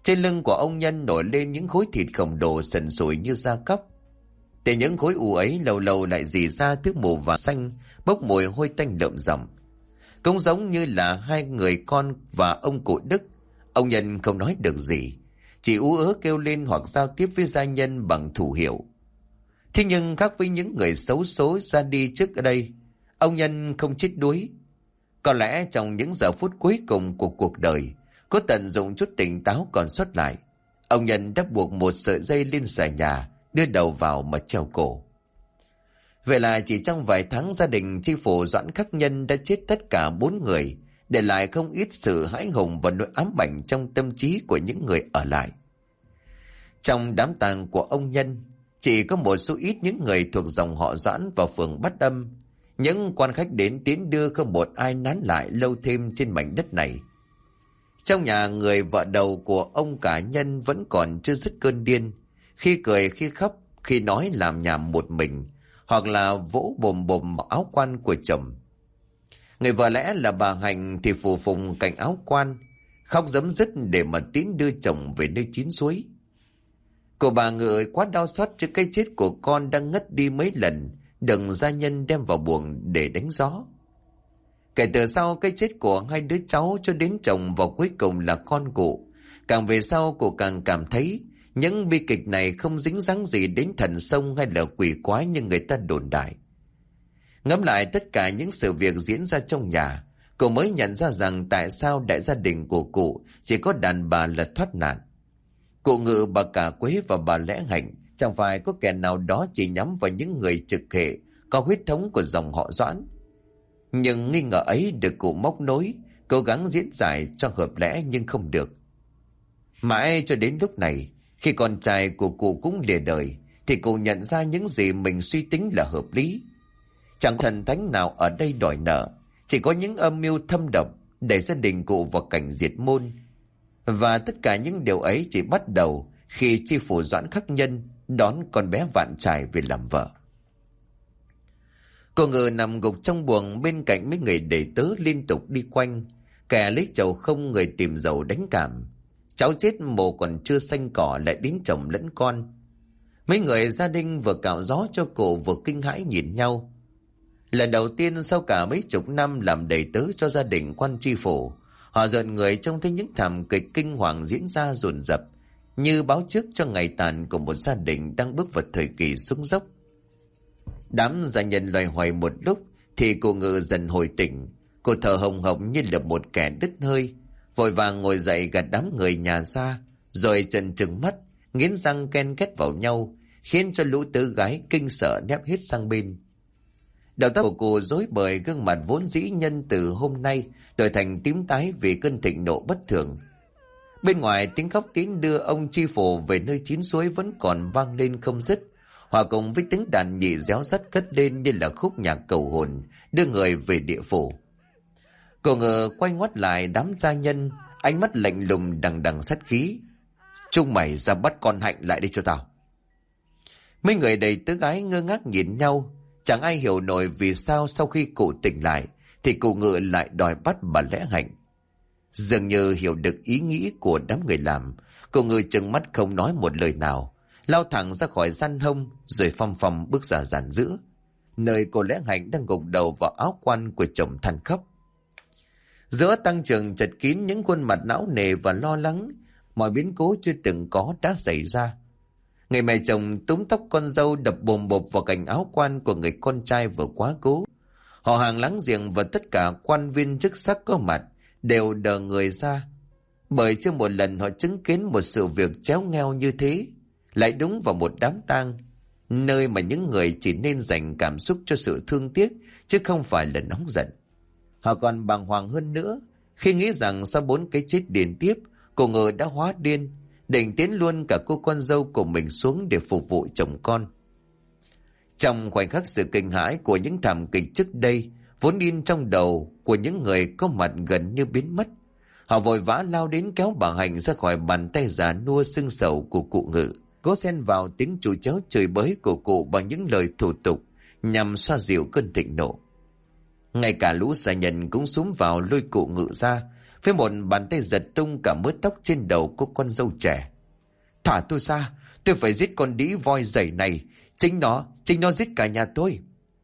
Trên lưng của ông Nhân nổi lên những khối thịt khổng lồ sần sùi như da cóc. Để những khối u ấy lâu lâu lại rỉ ra thứ màu vàng xanh, bốc mùi hôi tanh lợm giọng. Cũng giống như là hai người con và ông cụ Đức. Ông Nhân không nói được gì, chỉ ú ớ kêu lên hoặc giao tiếp với gia nhân bằng thủ hiệu. Thế nhưng khác với những người xấu số ra đi trước đây, ông Nhân không chết đuối. Có lẽ trong những giờ phút cuối cùng của cuộc đời, có tận dụng chút tỉnh táo còn sót lại, ông Nhân đã buộc một sợi dây lên xà nhà, đưa đầu vào mà treo cổ. Vậy là chỉ trong vài tháng, gia đình chi phủ Doãn Khắc Nhân đã chết tất cả 4 người, để lại không ít sự hãi hùng và nỗi ám ảnh trong tâm trí của những người ở lại. Trong đám tang của ông Nhân, chỉ có một số ít những người thuộc dòng họ Doãn vào phường Bát Âm. Những quan khách đến tiến đưa không một ai nán lại lâu thêm trên mảnh đất này. Trong nhà, người vợ đầu của ông cả Nhân vẫn còn chưa dứt cơn điên, khi cười khi khóc, khi nói làm nhảm một mình, hoặc là vỗ bồm bồm áo quan của chồng. Người vợ lẽ là bà Hạnh thì phù phùng cạnh áo quan, khóc rấm rứt để mà tiến đưa chồng về nơi chín suối. Cô bà Ngự quá đau xót trước cái chết của con đang ngất đi mấy lần, đừng gia nhân đem vào buồng để đánh gió. Kể từ sau cái chết của hai đứa cháu cho đến chồng và cuối cùng là con cụ, càng về sau cô càng cảm thấy những bi kịch này không dính dáng gì đến thần sông hay là quỷ quái như người ta đồn đại. Ngẫm lại tất cả những sự việc diễn ra trong nhà, cô mới nhận ra rằng tại sao đại gia đình của cụ chỉ có đàn bà là thoát nạn. Cụ Ngự, bà Cả Quế và bà Lẽ Hạnh chẳng phải có kẻ nào đó chỉ nhắm vào những người trực hệ có huyết thống của dòng họ Doãn. Nhưng nghi ngờ ấy được cụ móc nối, cố gắng diễn giải cho hợp lẽ nhưng không được. Mãi cho đến lúc này, khi con trai của cụ cũng lìa đời, thì cụ nhận ra những gì mình suy tính là hợp lý. Chẳng có thần thánh nào ở đây đòi nợ, chỉ có những âm mưu thâm độc để gia đình cụ vào cảnh diệt môn. Và tất cả những điều ấy chỉ bắt đầu khi chi phủ Doãn Khắc Nhân đón con bé Vạn Trải về làm vợ. Cô Ngự nằm gục trong buồng bên cạnh mấy người đệ tớ liên tục đi quanh, kẻ lấy chầu không, người tìm dầu đánh cảm. Cháu chết mồ còn chưa xanh cỏ lại đến chồng lẫn con. Mấy người gia đình vừa cạo gió cho cô vừa kinh hãi nhìn nhau. Lần đầu tiên sau cả mấy chục năm làm đầy tớ cho gia đình quan tri phủ, họ rợn người trông thấy những thảm kịch kinh hoàng diễn ra dồn dập, như báo trước cho ngày tàn của một gia đình đang bước vào thời kỳ xuống dốc. Đám gia nhân loay hoay một lúc thì cô Ngự dần hồi tỉnh. Cô thở hồng hộc như là một kẻ đứt hơi, vội vàng ngồi dậy gạt đám người nhà ra, rồi trần trừng mắt, nghiến răng ken két vào nhau, khiến cho lũ tớ gái kinh sợ nép hết sang bên. Đầu tóc của cô rối bời, gương mặt vốn dĩ nhân từ hôm nay đổi thành tím tái vì cơn thịnh nộ bất thường. Bên ngoài tiếng khóc tín đưa ông chi phủ về nơi chín suối vẫn còn vang lên không dứt, hòa cùng với tiếng đàn nhị réo rắt cất lên như là khúc nhạc cầu hồn đưa người về địa phủ. Cô Ngự quay ngoắt lại đám gia nhân, ánh mắt lạnh lùng đằng đằng sát khí. Chúng mày ra bắt con Hạnh lại đây cho tao. Mấy người đầy tớ gái ngơ ngác nhìn nhau, chẳng ai hiểu nổi vì sao sau khi cụ tỉnh lại thì cụ Ngự lại đòi bắt bà Lẽ Hạnh. Dường như hiểu được ý nghĩ của đám người làm, cụ Ngự trừng mắt không nói một lời nào, lao thẳng ra khỏi gian hông rồi phăm phăm bước ra giàn giữa, nơi cô Lẽ Hạnh đang gục đầu vào áo quan của chồng than khóc. Giữa tăng trường chật kín những khuôn mặt não nề và lo lắng, mọi biến cố chưa từng có đã xảy ra. Người mẹ chồng túm tóc con dâu đập bồm bộp vào cành áo quan của người con trai vừa quá cố. Họ hàng láng giềng và tất cả quan viên chức sắc có mặt đều đờ người ra, bởi chưa một lần họ chứng kiến một sự việc chéo ngheo như thế, lại đúng vào một đám tang, nơi mà những người chỉ nên dành cảm xúc cho sự thương tiếc chứ không phải là nóng giận. Họ còn bàng hoàng hơn nữa khi nghĩ rằng sau 4 cái chết liên tiếp, cô Ngự đã hóa điên, định tiến luôn cả cô con dâu của mình xuống để phục vụ chồng con. Trong khoảnh khắc sự kinh hãi của những thảm kịch trước đây vốn in trong đầu của những người có mặt gần như biến mất, họ vội vã lao đến kéo bà Hạnh ra khỏi bàn tay già nua sưng sầu của cụ Ngự, cố xen vào tiếng chửi chéo chửi bới của cụ bằng những lời thủ tục nhằm xoa dịu cơn thịnh nộ. Ngay cả lũ gia nhân cũng xúm vào lôi cụ Ngự ra, với một bàn tay giật tung cả mớ tóc trên đầu của con dâu trẻ. Thả tôi ra, tôi phải giết con đĩ voi dày này. Chính nó giết cả nhà tôi.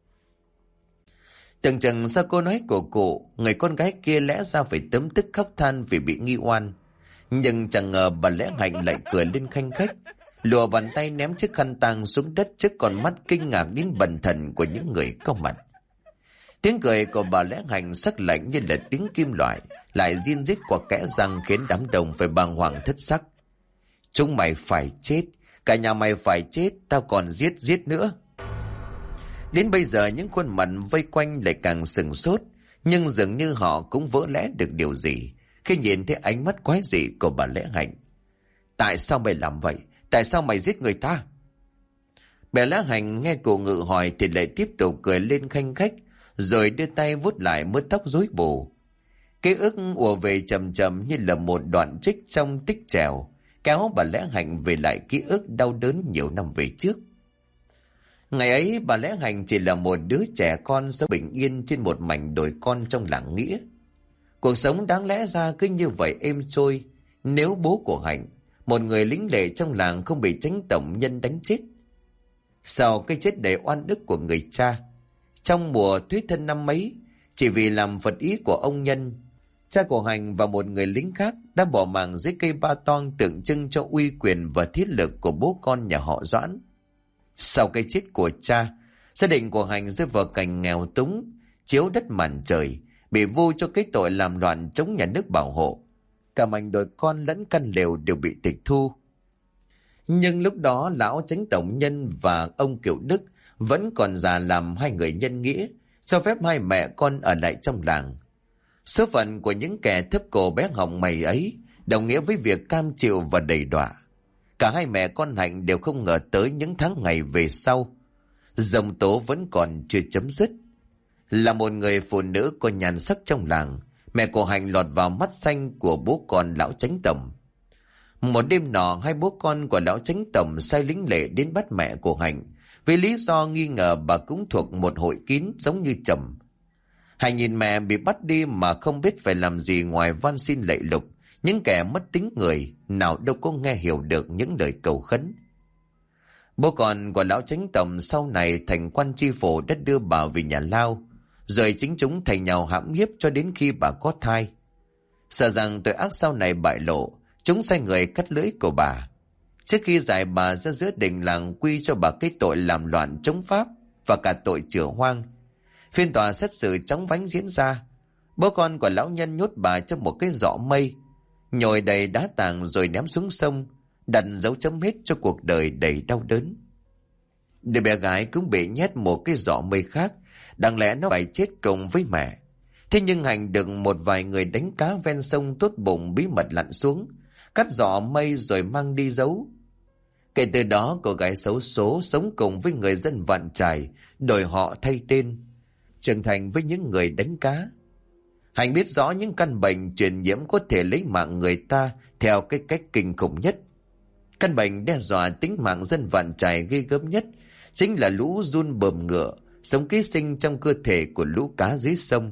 Tưởng chừng sau câu nói của cụ, người con gái kia lẽ ra phải tấm tức khóc than vì bị nghi oan. Nhưng chẳng ngờ bà Lẽ Hạnh lại cười lên khanh khách, lùa bàn tay ném chiếc khăn tang xuống đất trước con mắt kinh ngạc đến bần thần của những người có mặt. Tiếng cười của bà Lẽ Hạnh sắc lạnh như là tiếng kim loại, lại rin rít qua kẽ răng khiến đám đông phải bàng hoàng thất sắc. Chúng mày phải chết, cả nhà mày phải chết, tao còn giết nữa. Đến bây giờ những khuôn mặt vây quanh lại càng sừng sốt, nhưng dường như họ cũng vỡ lẽ được điều gì khi nhìn thấy ánh mắt quái dị của bà Lẽ Hạnh. Tại sao mày làm vậy? Tại sao mày giết người ta? Bà Lẽ Hạnh nghe cụ Ngự hỏi thì lại tiếp tục cười lên khanh khách, rồi đưa tay vuốt lại mớ tóc rối bù. Ký ức ùa về chậm chậm như là một đoạn trích trong tích trèo, kéo bà Lẽ Hạnh về lại ký ức đau đớn nhiều năm về trước. Ngày ấy bà Lẽ Hạnh chỉ là một đứa trẻ con sống bình yên trên một mảnh đồi con trong làng Nghĩa. Cuộc sống đáng lẽ ra cứ như vậy êm trôi nếu bố của Hạnh, một người lính lệ trong làng, không bị Chánh tổng nhân đánh chết. Sau cái chết đầy oan ức của người cha, trong mùa Thuế Thân năm ấy, chỉ vì làm phật ý của ông Nhân, cha của Hạnh và một người lính khác đã bỏ mạng dưới cây ba toang tượng trưng cho uy quyền và thiết lực của bố con nhà họ Doãn. Sau cái chết của cha, gia đình của Hạnh rơi vào cảnh nghèo túng, chiếu đất màn trời, bị vu cho cái tội làm loạn chống nhà nước bảo hộ. Cả mảnh đồi con lẫn căn lều đều bị tịch thu. Nhưng lúc đó lão Chánh tổng nhân và ông Kiều Đức vẫn còn già làm hai người nhân nghĩa, cho phép hai mẹ con ở lại trong làng. Số phận của những kẻ thấp cổ bé họng mày ấy đồng nghĩa với việc cam chịu và đầy đọa. Cả hai mẹ con Hạnh đều không ngờ tới những tháng ngày về sau, dòng tố vẫn còn chưa chấm dứt. Là một người phụ nữ có nhan sắc trong làng, mẹ của Hạnh lọt vào mắt xanh của bố con lão Chánh tổng. Một đêm nọ, hai bố con của lão Chánh tổng sai lính lệ đến bắt mẹ của Hạnh vì lý do nghi ngờ bà cũng thuộc một hội kín giống như chồng. Hạnh nhìn mẹ bị bắt đi mà không biết phải làm gì ngoài van xin lạy lục. Những kẻ mất tính người nào đâu có nghe hiểu được những lời cầu khấn. Bố con của lão Chánh tổng sau này thành quan tri phủ đã đưa bà về nhà lao, rồi chính chúng thành nhau hãm hiếp cho đến khi bà có thai. Sợ rằng tội ác sau này bại lộ, chúng sai người cắt lưỡi của bà. Trước khi giải bà ra giữa đình làng, quy cho bà cái tội làm loạn chống pháp và cả tội chửa hoang. Phiên tòa xét xử chóng vánh diễn ra. Bố con của lão nhân nhốt bà trong một cái giỏ mây, nhồi đầy đá tảng rồi ném xuống sông, đặt dấu chấm hết cho cuộc đời đầy đau đớn. Đứa bé gái cũng bị nhét một cái giỏ mây khác, đáng lẽ nó phải chết cùng với mẹ. Thế nhưng Hạnh được một vài người đánh cá ven sông tốt bụng bí mật lặn xuống, cắt giỏ mây rồi mang đi giấu. Kể từ đó, cô gái xấu số sống cùng với người dân Vạn Trải, đổi họ thay tên, trưởng thành với những người đánh cá. Hạnh biết rõ những căn bệnh truyền nhiễm có thể lấy mạng người ta theo cái cách kinh khủng nhất. Căn bệnh đe dọa tính mạng dân Vạn Trải ghê gớm nhất chính là lũ giun bờm ngựa, sống ký sinh trong cơ thể của lũ cá dưới sông.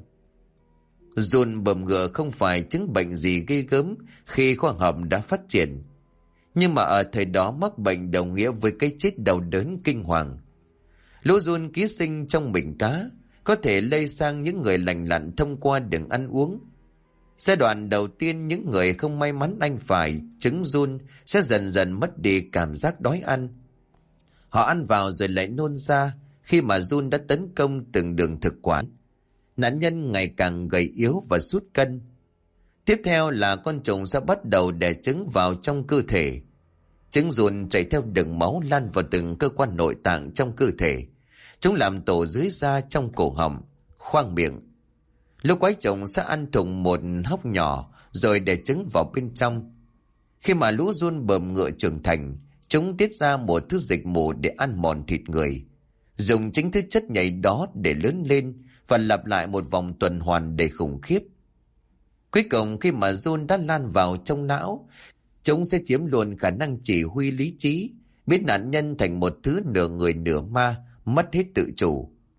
Giun bờm ngựa không phải chứng bệnh gì ghê gớm khi khoa học đã phát triển, nhưng mà ở thời đó mắc bệnh đồng nghĩa với cái chết đau đớn kinh hoàng. Lũ giun ký sinh trong mình cá có thể lây sang những người lành lặn thông qua đường ăn uống. Giai đoạn đầu tiên, những người không may mắn ăn phải trứng giun sẽ dần dần mất đi cảm giác đói ăn. Họ ăn vào rồi lại nôn ra khi mà giun đã tấn công từng đường thực quản. Nạn nhân ngày càng gầy yếu và sút cân. Tiếp theo là con trùng sẽ bắt đầu đẻ trứng vào trong cơ thể. Trứng giun chảy theo đường máu lan vào từng cơ quan nội tạng trong cơ thể. Chúng làm tổ dưới da trong cổ họng, khoang miệng. Lúc quái trùng sẽ ăn thủng một hốc nhỏ rồi đẻ trứng vào bên trong. Khi mà lũ giun bờm ngựa trưởng thành, chúng tiết ra một thứ dịch mù để ăn mòn thịt người, dùng chính thứ chất nhầy đó để lớn lên và lặp lại một vòng tuần hoàn đầy khủng khiếp. Cuối cùng, khi mà giun đã lan vào trong não, chúng sẽ chiếm luôn khả năng chỉ huy lý trí, biến nạn nhân thành một thứ nửa người nửa ma, mất hết tự chủ.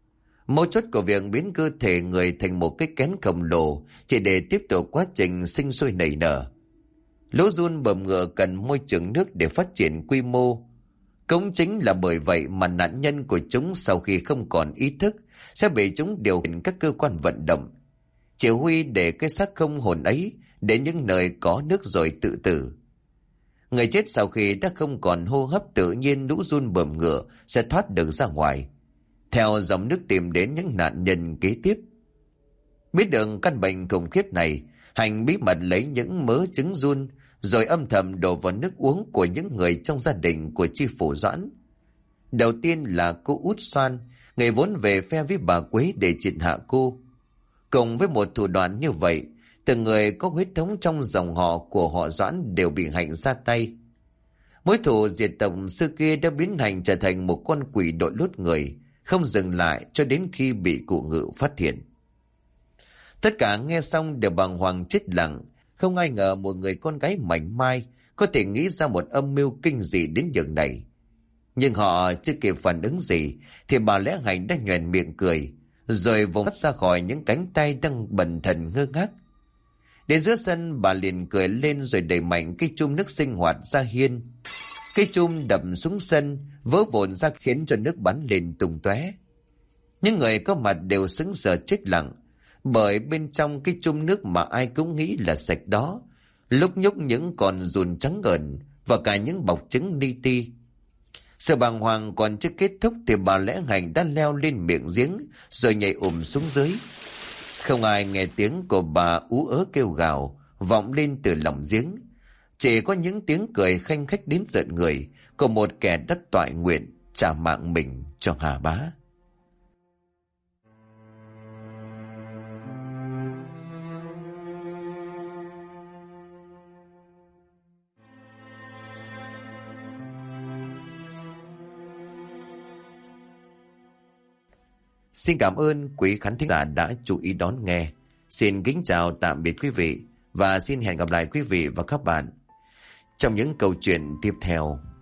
Mấu chốt của việc biến cơ thể người thành một cái kén khổng lồ chỉ để tiếp tục quá trình sinh sôi nảy nở. Lũ giun bầm ngựa cần môi trường nước để phát triển quy mô. Cũng chính là bởi vậy mà nạn nhân của chúng sau khi không còn ý thức sẽ bị chúng điều khiển các cơ quan vận động, chỉ huy để cái xác không hồn ấy đến những nơi có nước rồi tự tử. Người chết sau khi đã không còn hô hấp tự nhiên, lũ giun bầm ngựa sẽ thoát được ra ngoài, theo dòng nước tìm đến những nạn nhân kế tiếp. Biết được căn bệnh khủng khiếp này, Hành bí mật lấy những mớ trứng giun rồi âm thầm đổ vào nước uống của những người trong gia đình của chi phủ Doãn. Đầu tiên là cô Út Xoan, người vốn về phe với bà Quế để triệt hạ cô. Cùng với một thủ đoạn như vậy, từng người có huyết thống trong dòng họ của họ Doãn đều bị Hành ra tay. Mối thù diệt tộc xưa kia đã biến Hành trở thành một con quỷ đội lốt người, không dừng lại cho đến khi bị cụ Ngự phát hiện. Tất cả nghe xong đều bàng hoàng chết lặng, không ai ngờ một người con gái mảnh mai có thể nghĩ ra một âm mưu kinh dị đến nhường này. Nhưng họ chưa kịp phản ứng gì thì bà Lẽ Hành đã nhoẻn miệng cười, rồi vùng mắt ra khỏi những cánh tay đang bần thần ngơ ngác. Đến giữa sân, bà liền cười lên rồi đẩy mạnh cái chum nước sinh hoạt ra hiên. Cái chum đập xuống sân, vỡ vụn ra khiến cho nước bắn lên tung tóe. Những người có mặt đều sững sờ chết lặng, bởi bên trong cái chum nước mà ai cũng nghĩ là sạch đó, lúc nhúc những con giun trắng ngần và cả những bọc trứng li ti. Sự bàng hoàng còn chưa kết thúc thì bà Lẽ Hành đã leo lên miệng giếng rồi nhảy xuống dưới. Không ai nghe tiếng của bà ú ớ kêu gào vọng lên từ lòng giếng, chỉ có những tiếng cười khanh khách đến giận người của một kẻ đất toại nguyện trả mạng mình cho Hà Bá. Xin cảm ơn quý khán thính giả đã chú ý đón nghe. Xin kính chào tạm biệt quý vị và xin hẹn gặp lại quý vị và các bạn trong những câu chuyện tiếp theo.